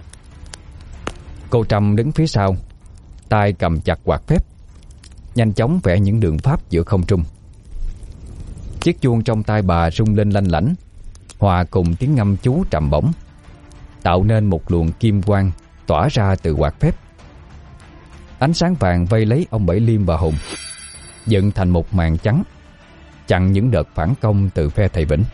[SPEAKER 2] Cô Trâm đứng phía sau, tay cầm chặt quạt phép, nhanh chóng vẽ những đường pháp giữa không trung. Chiếc chuông trong tay bà rung lên lanh lảnh, hòa cùng tiếng ngâm chú trầm bổng, tạo nên một luồng kim quang tỏa ra từ quạt phép. Ánh sáng vàng vây lấy ông Bảy Liêm và Hùng, dựng thành một màn trắng, chặn những đợt phản công từ phe thầy Vĩnh.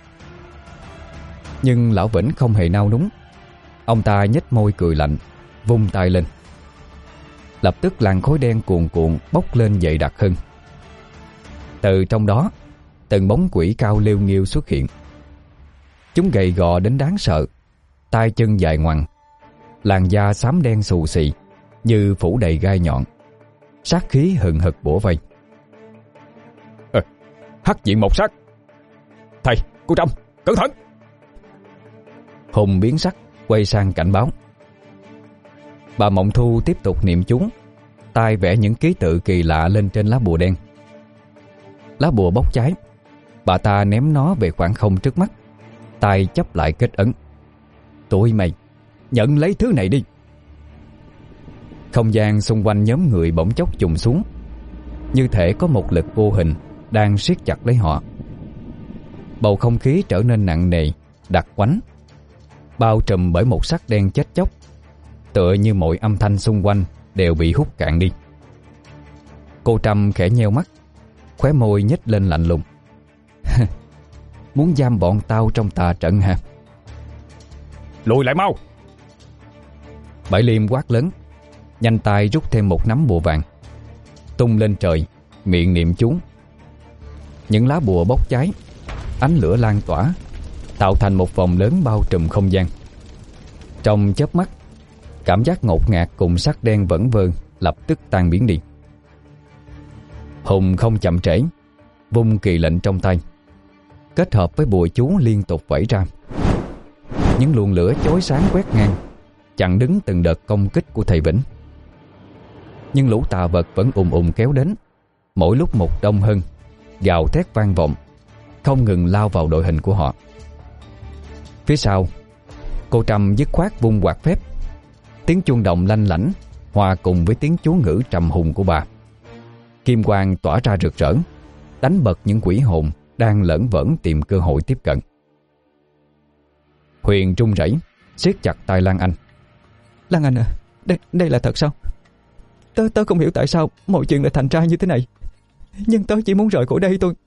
[SPEAKER 2] Nhưng lão Vĩnh không hề nao núng. Ông ta nhếch môi cười lạnh, vung tay lên. Lập tức làn khói đen cuồn cuộn bốc lên dày đặc hơn. Từ trong đó, từng bóng quỷ cao liêu nghiêu xuất hiện. Chúng gầy gò đến đáng sợ, tay chân dài ngoằng, làn da xám đen xù xì như phủ đầy gai nhọn, sát khí hừng hực bủa vây.
[SPEAKER 3] À, hắc diện một sắc. Thầy, cô Trâm, cẩn thận!
[SPEAKER 2] Hùng biến sắc, quay sang cảnh báo. Bà Mộng Thu tiếp tục niệm chú, tay vẽ những ký tự kỳ lạ lên trên lá bùa đen. Lá bùa bốc cháy, bà ta ném nó về khoảng không trước mắt, tay chấp lại kết ấn. Tụi mày, nhận lấy thứ này đi! Không gian xung quanh nhóm người bỗng chốc trùng xuống, như thể có một lực vô hình đang siết chặt lấy họ. Bầu không khí trở nên nặng nề, đặc quánh, bao trùm bởi một sắc đen chết chóc, tựa như mọi âm thanh xung quanh đều bị hút cạn đi. Cô Trâm khẽ nheo mắt, khóe môi nhếch lên lạnh lùng. Muốn giam bọn tao trong tà trận hả?
[SPEAKER 3] Lùi lại mau!
[SPEAKER 2] Bảy Liêm quát lớn, nhanh tay rút thêm một nắm bùa vàng, tung lên trời, miệng niệm chú. Những lá bùa bốc cháy, ánh lửa lan tỏa, tạo thành một vòng lớn bao trùm không gian. Trong chớp mắt, cảm giác ngột ngạt cùng sắc đen vẩn vơ lập tức tan biến đi. Hùng không chậm trễ, vung kỳ lệnh trong tay, kết hợp với bùa chú liên tục vẩy ra. Những luồng lửa chói sáng quét ngang, chặn đứng từng đợt công kích của thầy Vĩnh. Nhưng lũ tà vật vẫn ùn ùn kéo đến, mỗi lúc một đông hơn, gào thét vang vọng, không ngừng lao vào đội hình của họ. Phía sau, cô Trâm dứt khoát vung quạt phép. Tiếng chuông đồng lanh lảnh hòa cùng với tiếng chú ngữ trầm hùng của bà. Kim quang tỏa ra rực rỡ, đánh bật những quỷ hồn đang lởn vởn tìm cơ hội tiếp cận. Huyền run rẩy, siết chặt tay Lan Anh.
[SPEAKER 1] Lan Anh à, đây, đây là thật sao? Tớ, tớ không hiểu tại sao mọi chuyện lại thành ra như thế này. Nhưng tớ chỉ muốn rời khỏi đây thôi.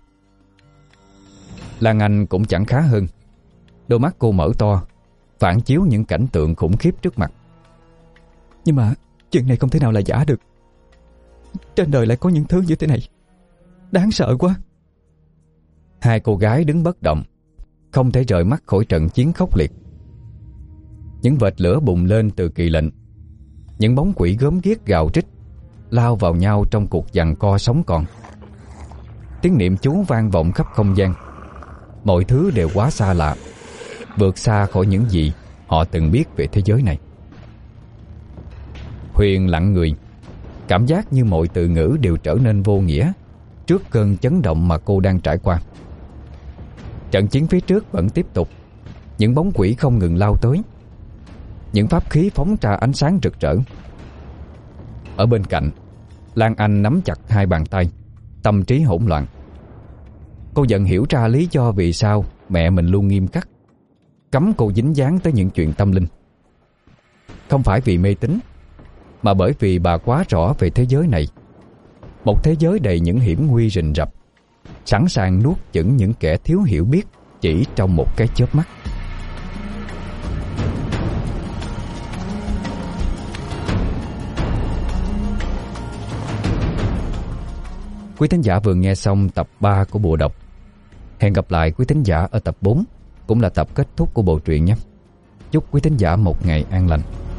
[SPEAKER 2] Lan Anh cũng chẳng khá hơn. Đôi mắt cô mở to, phản chiếu những cảnh tượng khủng khiếp trước mặt.
[SPEAKER 1] Nhưng mà chuyện này không thể nào là giả được. Trên đời lại có những thứ như thế này. Đáng sợ quá.
[SPEAKER 2] Hai cô gái đứng bất động, không thể rời mắt khỏi trận chiến khốc liệt. Những vệt lửa bùng lên từ kỳ lệnh. Những bóng quỷ gớm ghiếc gào rít, lao vào nhau trong cuộc giằng co sống còn. Tiếng niệm chú vang vọng khắp không gian. Mọi thứ đều quá xa lạ, vượt xa khỏi những gì họ từng biết về thế giới này. Huyền lặng người, cảm giác như mọi từ ngữ đều trở nên vô nghĩa trước cơn chấn động mà cô đang trải qua. Trận chiến phía trước vẫn tiếp tục. Những bóng quỷ không ngừng lao tới. Những pháp khí phóng ra ánh sáng rực rỡ. Ở bên cạnh, Lan Anh nắm chặt hai bàn tay, tâm trí hỗn loạn. Cô dần hiểu ra lý do vì sao mẹ mình luôn nghiêm khắc, cấm cô dính dáng tới những chuyện tâm linh. Không phải vì mê tín, mà bởi vì bà quá rõ về thế giới này. Một thế giới đầy những hiểm nguy rình rập, sẵn sàng nuốt chửng những kẻ thiếu hiểu biết chỉ trong một cái chớp mắt. Quý thính giả vừa nghe xong tập ba của bộ đọc. Hẹn gặp lại quý thính giả ở tập bốn, cũng là tập kết thúc của bộ truyện nhé. Chúc quý thính giả một ngày an lành.